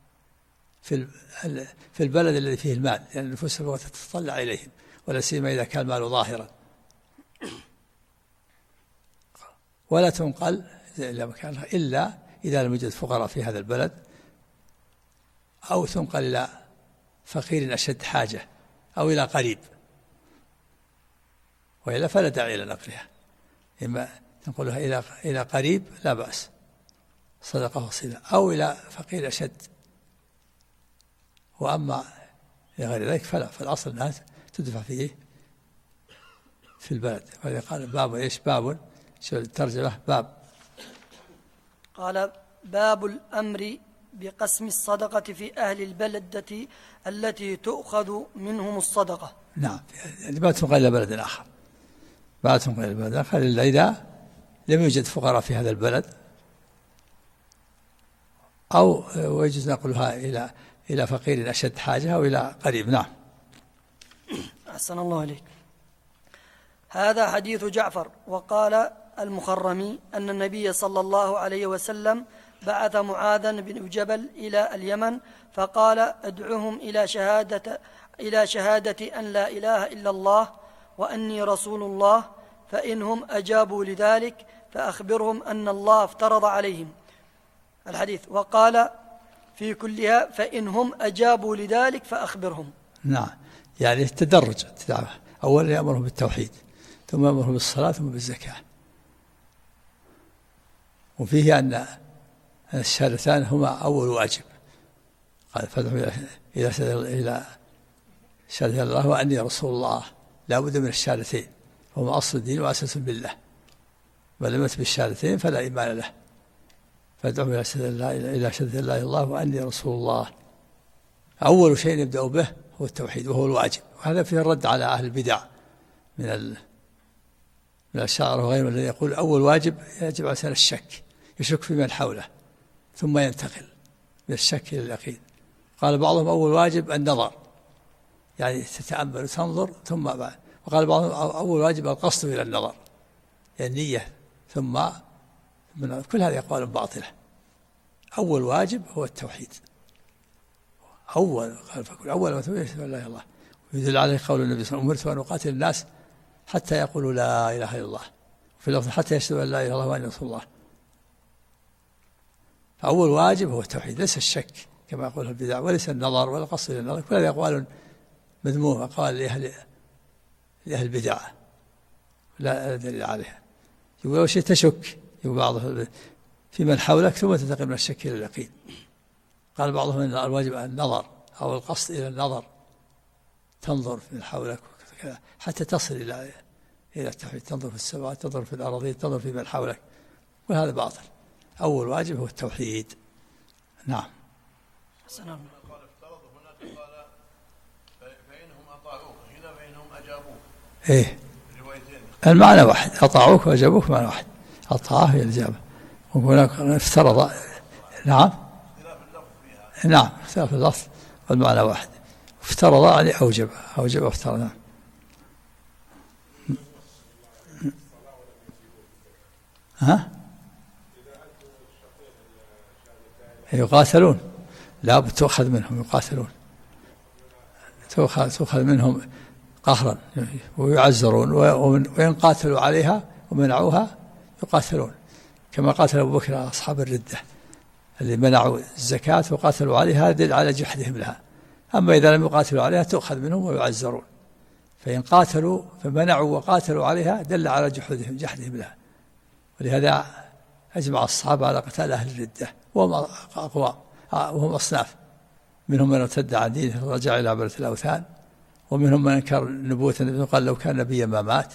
في البلد الذي فيه المال، لأن النفوس تتطلع إليهم، ولا سيما إذا كان المال ظاهرا. ولا تنقل إلى مكانها إلا إذا لم يوجد فقراء في هذا البلد أو تنقل إلى فقير أشد حاجة أو إلى قريب، وإلا فلا داعي إلى نقلها. إما تنقلها إلى قريب لا بأس، صدقة وصلة، أو إلى فقير أشد. وأما لغير ذلك فلا، فالأصل أنها تدفع فيه في البلد. وإذا قال باب إيش؟ باب شو الترجمة؟ باب قال باب الأمر بقسم الصدقة في أهل البلدة التي تؤخذ منهم الصدقة. نعم، يعني ما تنقل إلى بلد آخر، ما تنقل إلى بلد آخر إلا إذا لم يوجد فقراء في هذا البلد، أو ويجوز نقلها إلى فقير أشد حاجة أو إلى قريب. نعم. أحسن الله عليك. هذا حديث جعفر. وقال المخرمي أن النبي صلى الله عليه وسلم بعث معاذا بن جبل إلى اليمن فقال ادعهم إلى شهادة أن لا إله إلا الله وأني رسول الله، فإنهم أجابوا لذلك فأخبرهم أن الله افترض عليهم الحديث. وقال في كلها فإنهم أجابوا لذلك فأخبرهم. نعم، يعني التدرج الدعوة، أولا يأمرهم بالتوحيد، ثم يأمرهم بالصلاة، ثم بالزكاة. وفيه أن الشهادتان هما أول واجب. قال فادعوا إلى شهادة الله وأني رسول الله، لا بد من الشهادتين، وهما أصل الدين وأساس بالله، ولم يثبت بالشهادتين فلا إيمان له. فادعوا إلى شهادة الله وأني رسول الله. أول شيء يبدأ به هو التوحيد، وهو الواجب. وهذا فيه الرد على أهل البدع من الأشاعرة وغيرهم، الذي يقول أول واجب يجب على الإنسان الشك، يشك في من حوله ثم ينتقل من الشك إلى اليقين. قال بعضهم أول واجب النظر، يعني تتأمل وتنظر ثم بعد. وقال بعضهم أول واجب القصد إلى النظر، يعني النية ثم من كل هذه أقوال باطلة. أول واجب هو التوحيد، قال فكل أول ما تقول لا إله إلا الله. ويدل عليه قول النبي صلى الله عليه وسلم أمرت أن أقاتل الناس حتى يقولوا لا إله إلا الله، وفي اللفظ حتى يشهدوا أن لا إله إلا الله وأني رسول الله. فأول واجب هو التوحيد، ليس الشك كما يقول البدع، وليس النظر ولا قصد النظر. كل هذه أقوال مذمومة، قال لأهل البدع لا دليل عليها. يقول أول شيء تشك، يقول بعضهم في من حولك ثم تنتقل من الشك إلى اليقين. قال بعضهم أن الواجب النظر أو القصد إلى النظر، تنظر في من حولك حتى تصل إلى التوحيد، تنظر في السماء، تنظر في الأراضين، تنظر في من حولك، وهذا باطل. أول واجب هو التوحيد. نعم. سلام. قال افترض هناك، قال فإنهم أطاعوك، هنا فإنهم أجابوك. إيه، المعنى واحد، أطاعوك وأجابوك معنى واحد، الطاعة هي الإجابة. وهناك افترض. نعم، نعم، اختلاف اللفظ والمعنى واحد. افترض يعني أوجب وافترض. نعم. يقاتلون، لا بد تؤخذ منهم، يقاتلون، تؤخذ منهم قهرا ويعزرون، وإن قاتلوا عليها ومنعوها يقاتلون، كما قاتل أبو بكر أصحاب الردة اللي منعوا الزكاة وقاتلوا عليها، دل على جحدهم لها. أما إذا لم يقاتلوا عليها تؤخذ منهم ويعزرون، فإن قاتلوا فمنعوا وقاتلوا عليها دل على جحدهم لها. ولهذا أجمع الصحابة على قتال أهل الردة، وهم أقوام، وهم أصناف، منهم من ارتد عن دينه ورجع إلى عبادة الأوثان، ومنهم من انكر نبوة النبي قال لو كان نبيا ما مات،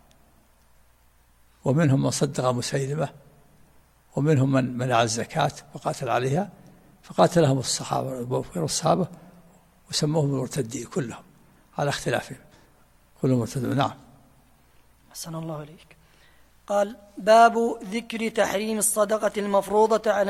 ومنهم من صدق مسيلمة، ومنهم من منع الزكاة وقاتل عليها، فقاتلهم الصحابة وسموهم المرتدين كلهم على اختلافهم، كلهم مرتدون. نعم. أحسن الله عليك. قال باب ذكر تحريم الصدقة المفروضة على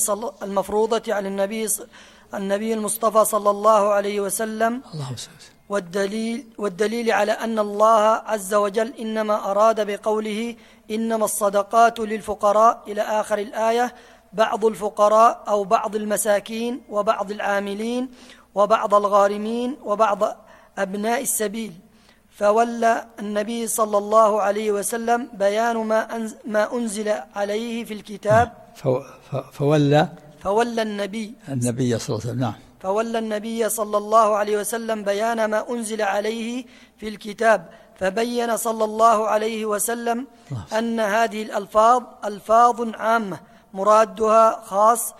النبي المصطفى صلى الله عليه وسلم، والدليل على أن الله عز وجل إنما أراد بقوله إنما الصدقات للفقراء إلى آخر الآية بعض الفقراء أو بعض المساكين وبعض العاملين وبعض الغارمين وبعض أبناء السبيل. فولى النبي صلى الله عليه وسلم بيان ما أنزل عليه في الكتاب. فولى النبي صلى الله عليه وسلم. نعم. فولى النبي صلى الله عليه وسلم بيان ما أنزل عليه في الكتاب، فبين صلى الله عليه وسلم أن هذه الألفاظ ألفاظ عامة مرادها خاص،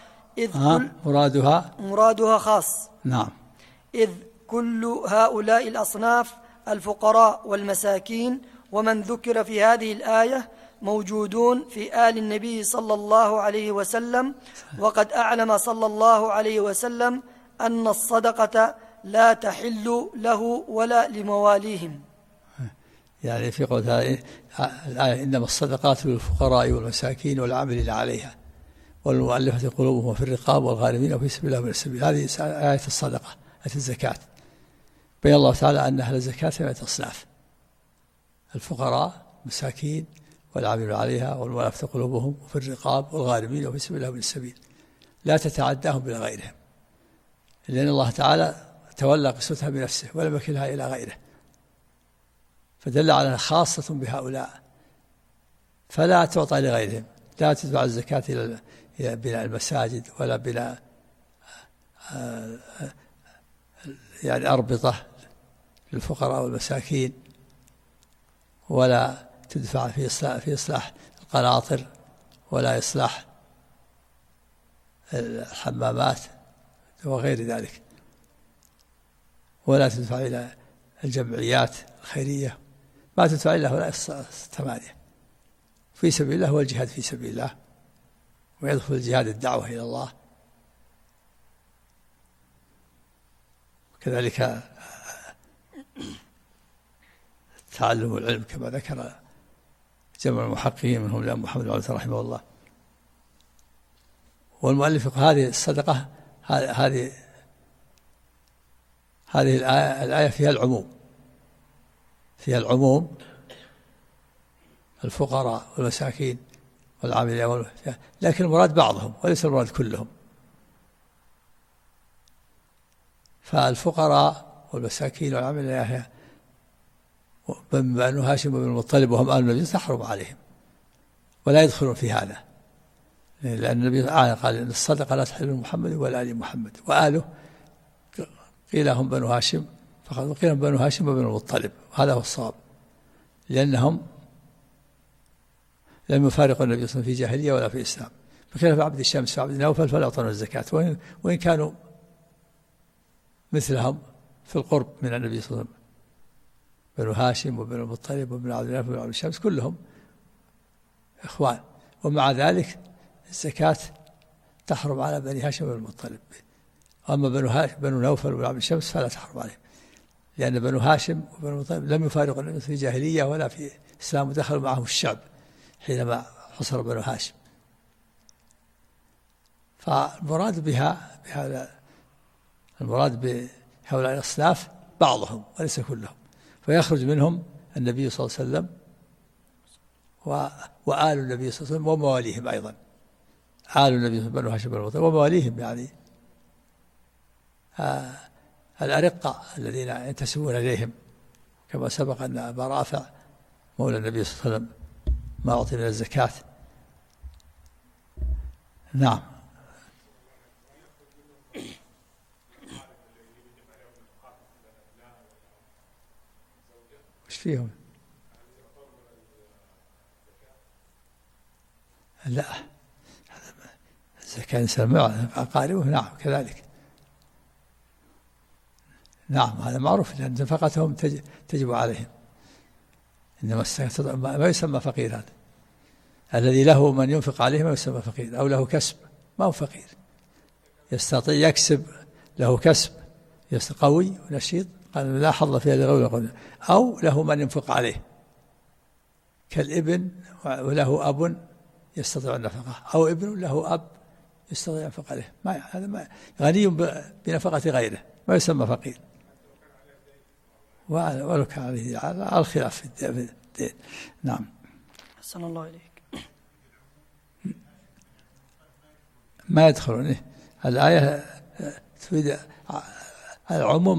مرادها خاص. نعم. إذ كل هؤلاء الأصناف الفقراء والمساكين ومن ذكر في هذه الآية موجودون في آل النبي صلى الله عليه وسلم، وقد أعلم صلى الله عليه وسلم أن الصدقة لا تحل له ولا لمواليهم. يعني في قول الآية إنما الصدقات للفقراء والمساكين والعاملين عليها والمؤلفة قلوبهم وفي الرقاب والغارمين وفي سبيل الله وابن السبيل. هذه آية الصدقة، آية الزكاة. بين الله تعالى أن أهل الزكاة 8 أصناف: الفقراء المساكين والعاملين عليها والمؤلفة قلوبهم وفي الرقاب والغارمين وفي سبيل الله وابن السبيل، لا تتعداهم بلا غيرهم، لأن الله تعالى تولى قسمتها بنفسه ولم يكلها إلى غيره، فدل على خاصة بهؤلاء فلا تعطى لغيرهم. لا تدفع الزكاة إلى بناء المساجد ولا بناء يعني أربطة للفقراء والمساكين، ولا تدفع في إصلاح القناطر ولا إصلاح الحمامات وغير ذلك، ولا تدفع إلى الجمعيات الخيرية، ما تدفع إلا هؤلاء 8. في سبيل الله والجهاد في سبيل الله، ويدخل الجهاد الدعوة إلى الله، وكذلك تعلم العلم كما ذكر جمع المحققين منهم الإمام محمد بن عبد الوهاب رحمه الله. والمؤلف هذه الصدقة هذه الآية فيها العموم الفقراء والمساكين والعاملين، لكن المراد بعضهم وليس المراد كلهم. فالفقراء والمساكين والعاملين بنو هاشم وبن المطلب وهم آل النبي تحرم عليهم ولا يدخلون في هذا، لأن النبي قال إن الصدقة لا تحل محمد ولا آل محمد، وآله قيل هم بنو هاشم فقال قيل هم بنو هاشم وبن المطلب، وهذا هو الصواب، لأنهم لم يفارقوا النبي صلى الله عليه وسلم في جاهلية ولا في إسلام، بخلاف عبد الشمس وعبد نوفل فلا يعطون الزكاة، وإن كانوا مثلهم في القرب من النبي صلى الله عليه وسلم. بنو هاشم وبن المطلب وبن عبد الله وبن عبد الشمس كلهم إخوان، ومع ذلك الزكاة تحرم على بني هاشم وبن المطلب، أما بنو نوفل وبن عبد الشمس فلا تحرم عليهم، لأن بنو هاشم وبن المطلب لم يفارقوا النبي في جاهلية ولا في إسلام، ودخلوا معهم الشعب حينما حصر بنو هاشم. فالمراد المراد بهؤلاء الأصناف بعضهم وليس كلهم، فيخرج منهم النبي صلى الله عليه وسلم وآل النبي صلى الله عليه وسلم ومواليهم أيضا، آل النبي صلى الله عليه وسلم بنو هاشم والمطلب ومواليهم، يعني الأرقة الذين ينتسبون إليهم، كما سبق أن أبا رافع مولى النبي صلى الله عليه وسلم ما أعطي من الزكاة. نعم. وش فيهم؟ لا، الزكاة إنسان مع أقاربه، نعم كذلك، نعم هذا معروف، لأن نفقتهم تجب عليهم، إنما ما يسمى فقير، هذا الذي له من ينفق عليه ما يسمى فقير، أو له كسب ما هو فقير، يستطيع يكسب، له كسب قوي ونشيط، قال لا حظ فيها لغيره، أو له من ينفق عليه كالابن وله أب يستطيع النفقة، أو ابن له أب يستطيع النفقة عليه، هذا ما غني بنفقة غيره ما يسمى فقير، ولو كان عليه على الخلاف في الدين. نعم. أحسن الله إليك. ما يدخلون. الآية تفيد العموم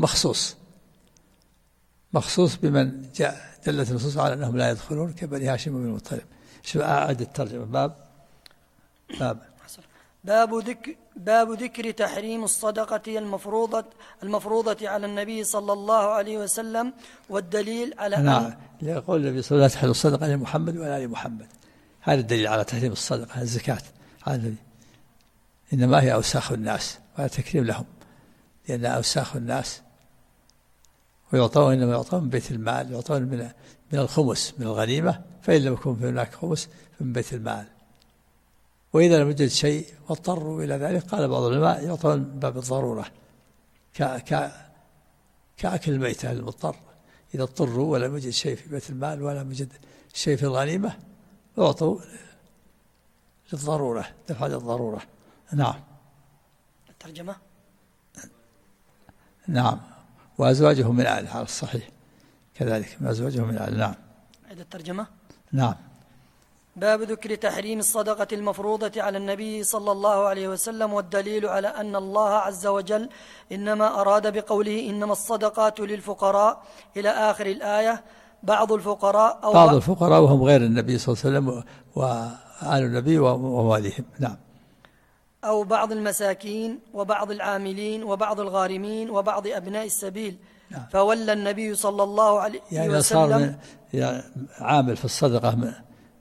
مخصوص بمن دلت النصوص على أنهم لا يدخلون كبني هاشم وبن المطلب. شو أعد الترجمة؟ باب باب ذكر تحريم الصدقة المفروضة على النبي صلى الله عليه وسلم، والدليل على أن يقول النبي صلى الله عليه وسلم لا تحل الصدقة لمحمد ولا لمحمد. هذا الدليل على تحريم الصدقة الزكاة على النبي، إنما هي أوساخ الناس ولا تكريم لهم، لأنها أوساخ الناس، ويعطون إنما يعطون من بيت المال، يعطون من الخمس من الغنيمة، فإن لم يكن هناك خمس فمن بيت المال. وإذا لم يوجد شيء واضطروا إلى ذلك قال بعض العلماء يعطون من باب الضرورة كأكل الميتة للمضطر، إذا اضطروا ولم يوجد شيء في بيت المال ولم يوجد شيء في الغنيمة يعطوا للضرورة، دفع للضرورة. نعم. الترجمة. نعم. وأزواجه من آله على الصحيح كذلك، أزواجه من آله. نعم. عيد الترجمة. نعم. باب ذكر تحريم الصدقة المفروضة على النبي صلى الله عليه وسلم، والدليل على أن الله عز وجل إنما أراد بقوله إنما الصدقات للفقراء إلى آخر الآية بعض الفقراء وهم غير النبي صلى الله عليه وسلم وآل النبي ومواليهم. نعم. أو بعض المساكين وبعض العاملين وبعض الغارمين وبعض أبناء السبيل. نعم. فولى النبي صلى الله عليه وسلم صار عامل في الصدقة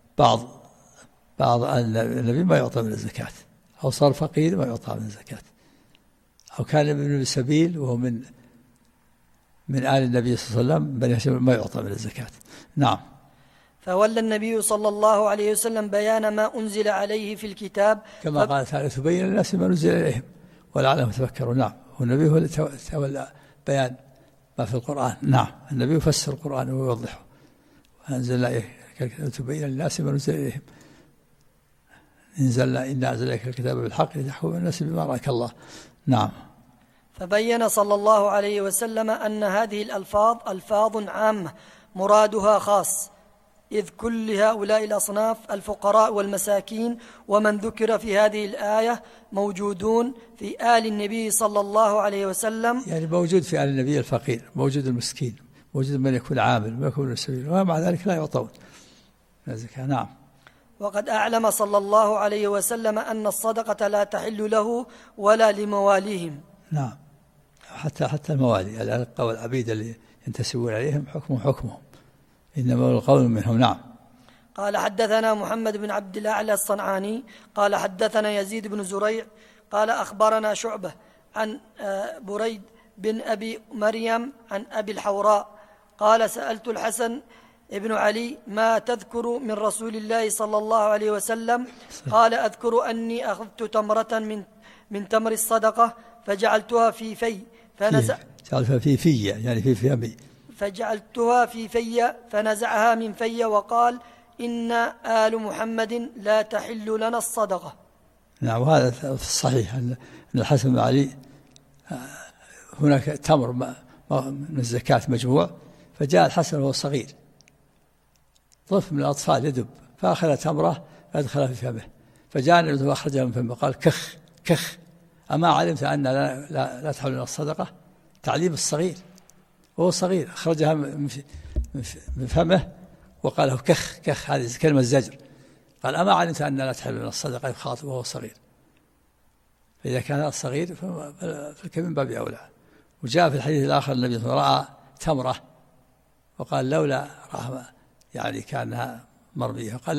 بعض النبي ما يعطى من الزكاة، أو صار فقير ما يعطى من الزكاة، أو كان ابن السبيل وهو من آل النبي صلى الله عليه وسلم بني هاشم ما يعطى من الزكاة. نعم. فولى النبي صلى الله عليه وسلم بيان ما أنزل عليه في الكتاب كما قال تعالى تبين الناس ما نزل إليهم ولعلهم يتفكرون. نعم. والنبي هو اللي تولى بيان ما في القرآن. نعم. النبي يفسر القرآن ويوضحه، وأنزلنا إليه تبين الناس ما نزل إليهم إنا أنزلنا إليك الكتاب بالحق لتحكم الناس بما أراك الله. نعم. فبين صلى الله عليه وسلم أن هذه الألفاظ ألفاظ عامة مرادها خاص، إذ كل هؤلاء الأصناف الفقراء والمساكين ومن ذكر في هذه الآية موجودون في آل النبي صلى الله عليه وسلم، يعني موجود في آل النبي الفقير، موجود المسكين، موجود من يكون عامل، من يكون السبيل، ومع ذلك لا يعطون الزكاة. نعم. وقد أعلم صلى الله عليه وسلم أن الصدقة لا تحل له ولا لمواليهم. نعم. حتى الموالي الأرقة والعبيد اللي ينتسبون عليهم حكمهم، إنما القول منهم. نعم. قال حدثنا محمد بن عبد الأعلى الصنعاني قال حدثنا يزيد بن زريع قال أخبرنا شعبة عن بريد بن أبي مريم عن أبي الحوراء قال سألت الحسن ابن علي ما تذكر من رسول الله صلى الله عليه وسلم؟ قال أذكر أني أخذت تمرة من تمر الصدقة فجعلتها في في يعني في فمي، فجعلتها في في فنزعها من في وقال إن آل محمد لا تحل لنا الصدقة. نعم. وهذا في الصحيح أن الحسن بن علي هناك تمر من الزكاة مجموع، فجاء الحسن وهو صغير طفل من الأطفال يدب، فأخذ تمرة فأدخلها في فمه، فجاء النبي وأخرجها من فمه قال كخ كخ أما علمت أن لا تحل لنا الصدقة؟ تعليم الصغير وهو صغير أخرجها من فمه وقال له كخ كخ، هذه كلمة زجر. قال أما علمت أن لا تحل لنا الصدقة؟ يخاطب وهو صغير. فإذا كان الصغير فالكبير من باب أولى. وجاء في الحديث الآخر النبي رأى تمرة وقال لولا رأى يعني كانها مرمية، قال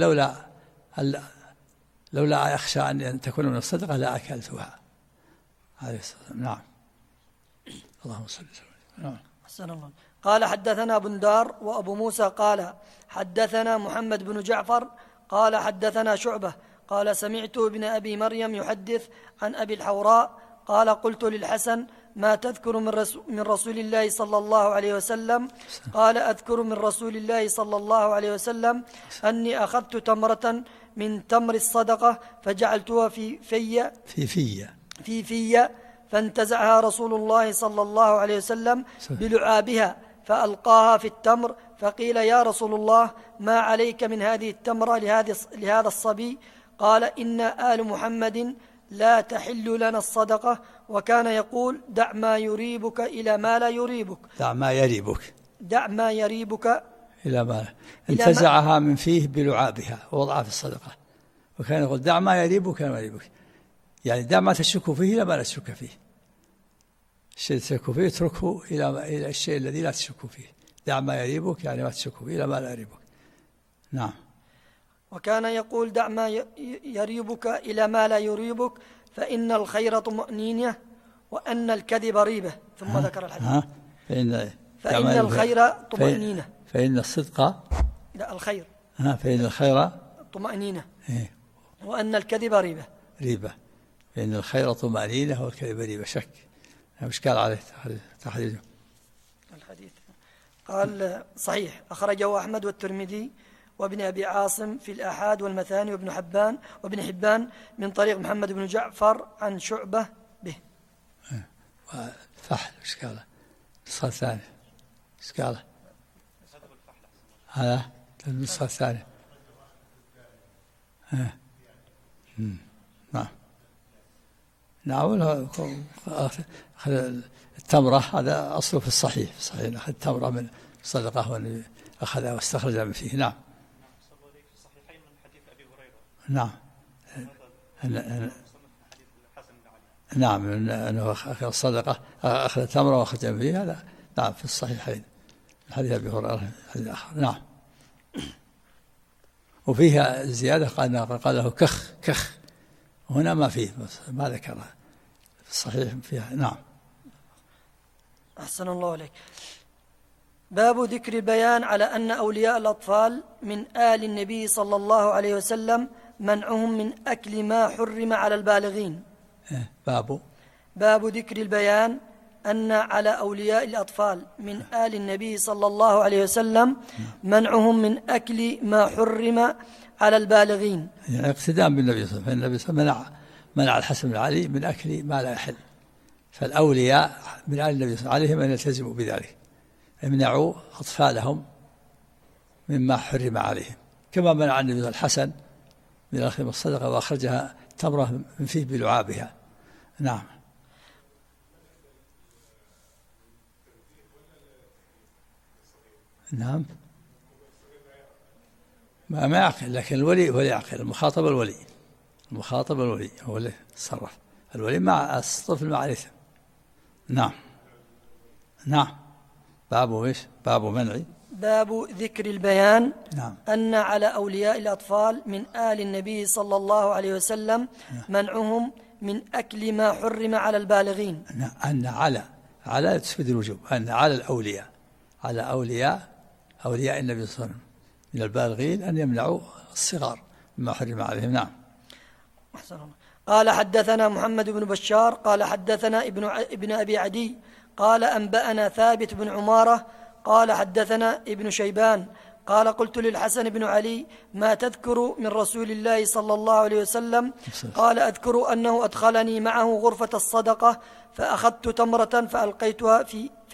لولا أخشى أن تكون من الصدقة لا أكلتها عليه الصلاة والسلام. نعم. اللهم صل وسلم. نعم. أحسن الله. قال حدثنا بندار وأبو موسى قال حدثنا محمد بن جعفر قال حدثنا شعبة قال سمعت ابن أبي مريم يحدث عن أبي الحوراء قال قلت للحسن ما تذكر من رسول الله صلى الله عليه وسلم؟ قال أذكر من رسول الله صلى الله عليه وسلم أني أخذت تمرة من تمر الصدقة فجعلتها في في فانتزعها رسول الله صلى الله عليه وسلم بلعابها فألقاها في التمر، فقيل يا رسول الله ما عليك من هذه التمرة لهذا الصبي؟ قال إن آل محمد لا تحل لنا الصدقة، وكان يقول دع ما يريبك إلى ما لا يريبك. دع ما يريبك إلى ما انتزعها من فيه بلعابها ووضعها في الصدقة، وكان يقول دع ما يريبك إلى ما يريبك، يعني دع ما تشك فيه إلى ما لا تشك فيه. الشيء الذي تشك فيه اتركه إلى الشيء الذي لا تشك فيه. دع ما يريبك يعني ما تشك فيه إلى ما لا يريبك. نعم. وكان يقول دع ما يريبك إلى ما لا يريبك فإن الخير طمأنينة وأن الكذب ريبة. ثم ذكر الحديث. فإن الخير طمأنينة. فإن الصدق لا الخير. فإن الخير طمأنينة. وأن الكذب ريبة. فإن الخير طمأنينة والكذب ريبة. شك. إشكال عليه تحديده. الحديث قال صحيح أخرجه أحمد والترمذي وابن أبي عاصم في الآحاد والمثاني وابن حبان من طريق محمد بن جعفر عن شعبة به. فحل إشكاله. النسخة الثانية إشكاله هذا النسخة الثانية. نعم. التمرة هذا أصله في الصحيح. أخذ التمرة من صدقة أخذها واستخرج من فيه. نعم. نعم. نعم أنه أخذ الصدقة أخذ التمرة وأخذ من فيه. هذا نعم في الصحيحين الحديث أبي هريرة الحديث الآخر. نعم. وفيها زيادة قال له كخ هنا ما فيه ما ذكرها في الصحيح فيها. نعم. أحسن الله عليك. باب ذكر البيان على أن أولياء الأطفال من آل النبي صلى الله عليه وسلم منعهم من أكل ما حرم على البالغين. باب ذكر البيان أن على أولياء الأطفال من آل النبي صلى الله عليه وسلم منعهم من أكل ما حرم على البالغين. يعني اقتداء بالنبي صلى الله عليه وسلم. النبي صلى الله عليه وسلم منع الحسن بن علي من أكل ما لا يحل. فالأولياء من آل النبي صلى الله عليه وسلم عليهم أن يلتزموا بذلك يمنعوا أطفالهم مما حرم عليهم كما منع النبي الحسن من أخذ الصدقة وأخرجها تمرة من فيه بلعابها. نعم. نعم ما يعقل. لكن الولي هو يعقل. المخاطب الولي هو اللي تصرف. الولي مع الطفل مع الإثم. نعم. باب ذكر البيان. نعم. أن على أولياء الأطفال من آل النبي صلى الله عليه وسلم منعهم من أكل ما حرم على البالغين. أن على تفيد الوجوب. أن على الأولياء على أولياء النبي صلى الله عليه وسلم من البالغين أن يمنعوا الصغار مما حرم عليهم. نعم. قال حدثنا محمد بن بشار قال حدثنا ابن أبي عدي قال أنبأنا ثابت بن عمارة قال حدثنا ابن شيبان قال قلت للحسن بن علي ما تذكر من رسول الله صلى الله عليه وسلم؟ قال أذكر أنه أدخلني معه غرفة الصدقة فأخذت تمرة فألقيتها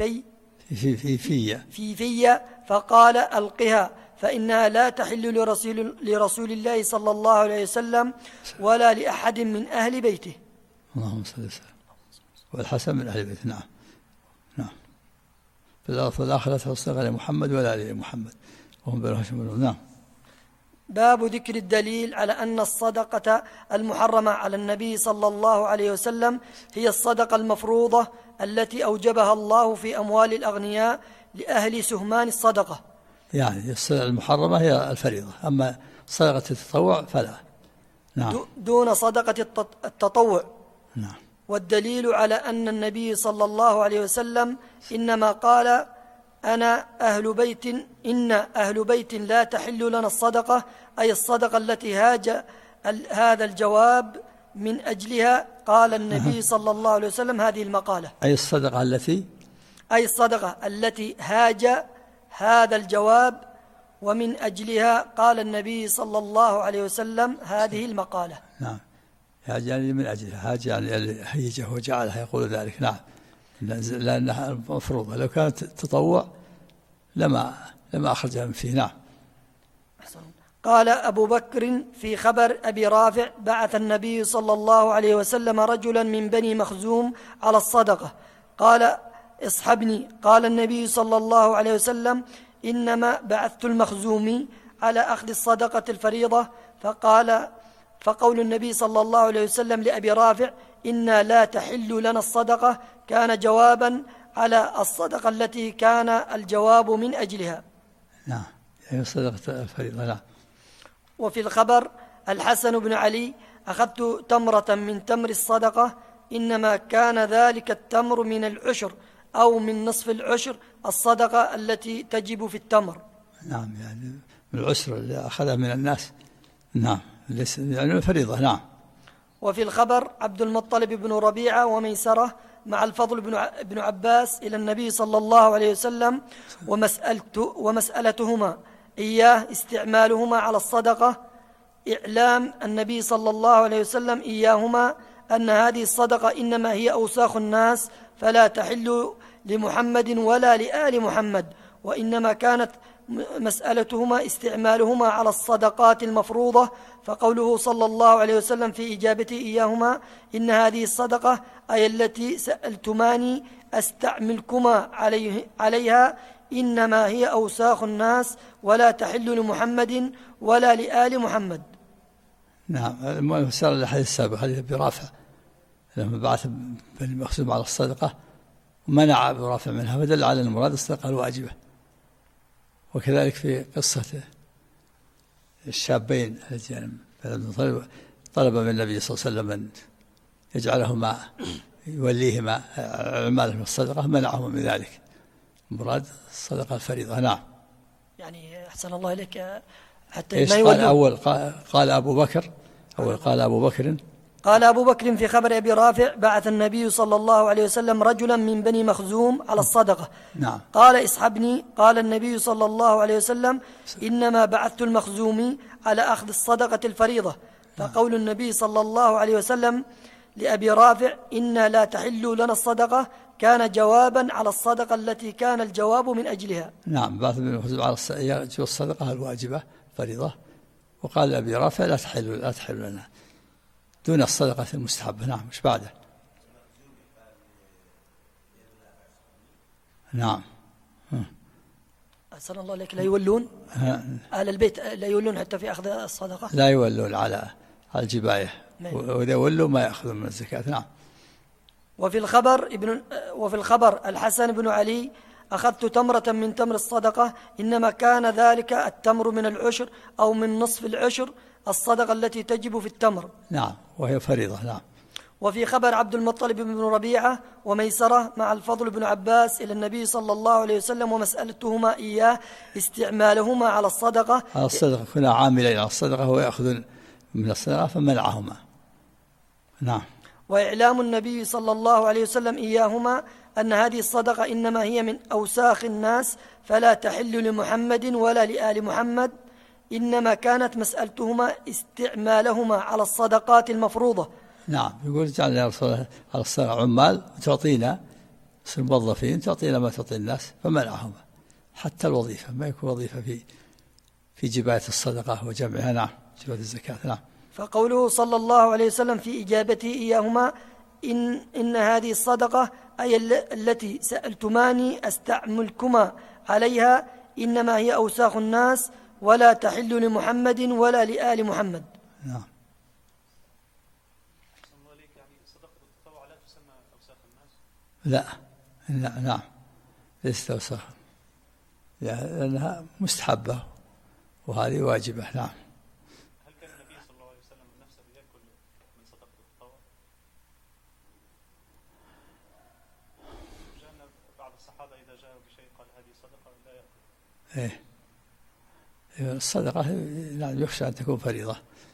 في فقال ألقها فإنها لا تحل لرسول الله صلى الله عليه وسلم ولا لأحد من أهل بيته. اللهم صل وسلم. والحسن من أهل بيته. نعم. في الآخرة تصدق لمحمد ولا لمحمد وهم بنو هاشم. نعم. باب ذكر الدليل على أن الصدقة المحرمة على النبي صلى الله عليه وسلم هي الصدقة المفروضة التي أوجبها الله في أموال الأغنياء لأهل سهمان الصدقة. يعني المحرمة هي الفريضة. أما صدقة التطوع فلا. نعم. دون صدقة التطوع. نعم. والدليل على أن النبي صلى الله عليه وسلم إنما قال إن أهل بيت لا تحل لنا الصدقة أي الصدقة التي هاج هذا الجواب من أجلها قال النبي صلى الله عليه وسلم هذه المقالة. أي الصدقة التي هاج هذا الجواب ومن أجلها قال النبي صلى الله عليه وسلم هذه المقالة. نعم. هاج يعني من أجلها. هاج يعني هيجه وجعلها يقول ذلك. نعم. لأنها مفروضة. لو كانت تطوع لما أخرجها من فيه. نعم. قال أبو بكر في خبر أبي رافع بعث النبي صلى الله عليه وسلم رجلا من بني مخزوم على الصدقة قال اصحبني. قال النبي صلى الله عليه وسلم إنما بعثت المخزومي على أخذ الصدقة الفريضة. فقال فقول النبي صلى الله عليه وسلم لأبي رافع إنا لا تحل لنا الصدقة كان جوابا على الصدقة التي كان الجواب من أجلها. نعم، يعني صدقة الفريضة. نعم. وفي الخبر الحسن بن علي أخذت تمرة من تمر الصدقة إنما كان ذلك التمر من العشر أو من نصف العشر الصدقة التي تجب في التمر. نعم، يعني من العشر اللي أخذها من الناس. نعم، يعني الفريضة. نعم. وفي الخبر عبد المطلب بن ربيعة وميسرة مع الفضل بن عباس إلى النبي صلى الله عليه وسلم ومسألتهما إياه استعمالهما على الصدقة، إعلام النبي صلى الله عليه وسلم إياهما أن هذه الصدقة إنما هي أوساخ الناس فلا تحل لمحمد ولا لآل محمد، وإنما كانت مسألتهما استعمالهما على الصدقات المفروضة. فقوله صلى الله عليه وسلم في إجابته إياهما إن هذه الصدقة أي التي سألتماني أستعملكما عليها إنما هي أوساخ الناس ولا تحل لمحمد ولا لآل محمد. نعم، المسألة الحديث السابق حديث أبي رافع لما بعث بني مخزوم على الصدقة ومنع أبي رافع منها، فدل على المراد الصدقة الواجبة. وكذلك في قصة الشابين الذين طلب من النبي صلى الله عليه وسلم أن يجعلهما يوليهما أعمالهم الصدقة، منعهم من ذلك. المراد الصدقة الفريضة. نعم. يعني أحسن الله إليك حتى ما يولون. قال أبو بكر قال أبو بكر في خبر أبي رافع بعث النبي صلى الله عليه وسلم رجلا من بني مخزوم على الصدقة. نعم. قال اسحبني. قال النبي صلى الله عليه وسلم إنما بعثت المخزومي على أخذ الصدقة الفريضة. فقول النبي صلى الله عليه وسلم لأبي رافع إنا لا تحل لنا الصدقة كان جوابا على الصدقة التي كان الجواب من أجلها. نعم، بعث بني مخزوم على الصدقة الواجبة فريضة، وقال لأبي رافع لا تحل لنا دون الصدقة المستحبة. نعم. مش بعده. نعم. أحسن الله لك. لا يولون أهل البيت لا يولون حتى في أخذ الصدقة، لا يولون على الجباية، وإذا ولوا ما يأخذون من الزكاة. نعم. وفي الخبر الحسن بن علي أخذت تمرة من تمر الصدقة إنما كان ذلك التمر من العشر أو من نصف العشر الصدقة التي تجب في التمر. نعم، وهي فريضة. نعم. وفي خبر عبد المطلب بن ربيعة وميسرة مع الفضل بن عباس إلى النبي صلى الله عليه وسلم ومسألتهما إياه استعمالهما على الصدقة. كنا عاملين على الصدقة ويأخذون من الصدقة فمنعهما. نعم. وإعلام النبي صلى الله عليه وسلم إياهما أن هذه الصدقة إنما هي من أوساخ الناس فلا تحل لمحمد ولا لآل محمد، إنما كانت مسألتهما استعمالهما على الصدقات المفروضة. نعم. يقول جعلنا على الصدقة عمال وتعطينا موظفين تعطينا ما تعطي الناس، فمنعهما حتى الوظيفة ما يكون وظيفة في جباية الصدقة وجمعها. نعم، جباية الزكاة. نعم. فقوله صلى الله عليه وسلم في إجابته إياهما إن هذه الصدقة أي التي سألتماني أستعملكما عليها إنما هي أوساخ الناس ولا تحل لمحمد ولا لآل محمد. نعم. لا. نعم، ليست أوساخ، لأنها مستحبة وهذه واجبة. نعم. هل كان النبي صلى الله عليه وسلم نفسه يأكل من صدقة التطوع؟ جاءنا بعض الصحابة إذا جاءوا بشيء قال هذه صدقة لا يأكل. الصدقة يعني يخشى أن تكون فريضة،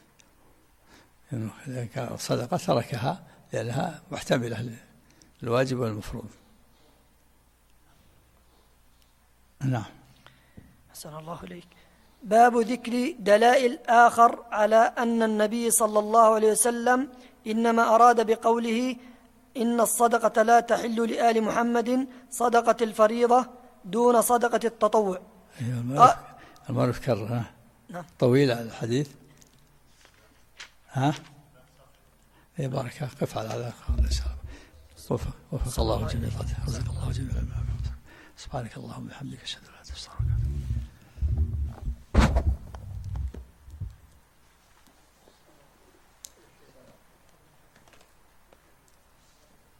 إذا كان الصدقة تركها لأنها محتملة الواجب والمفروض. نعم. أحسن الله إليك. باب ذكر دلائل آخر على أن النبي صلى الله عليه وسلم إنما أراد بقوله إن الصدقة لا تحل لآل محمد صدقة الفريضة دون صدقة التطوع. المعروف كرر. نعم. طويل الحديث. يا بارك. قف على هذا إن شاء الله. وفق الله جميعا. رزق الله جميعا. سبحانك اللهم وبحمدك أشهد أن لا إله إلا أنت أستغفرك.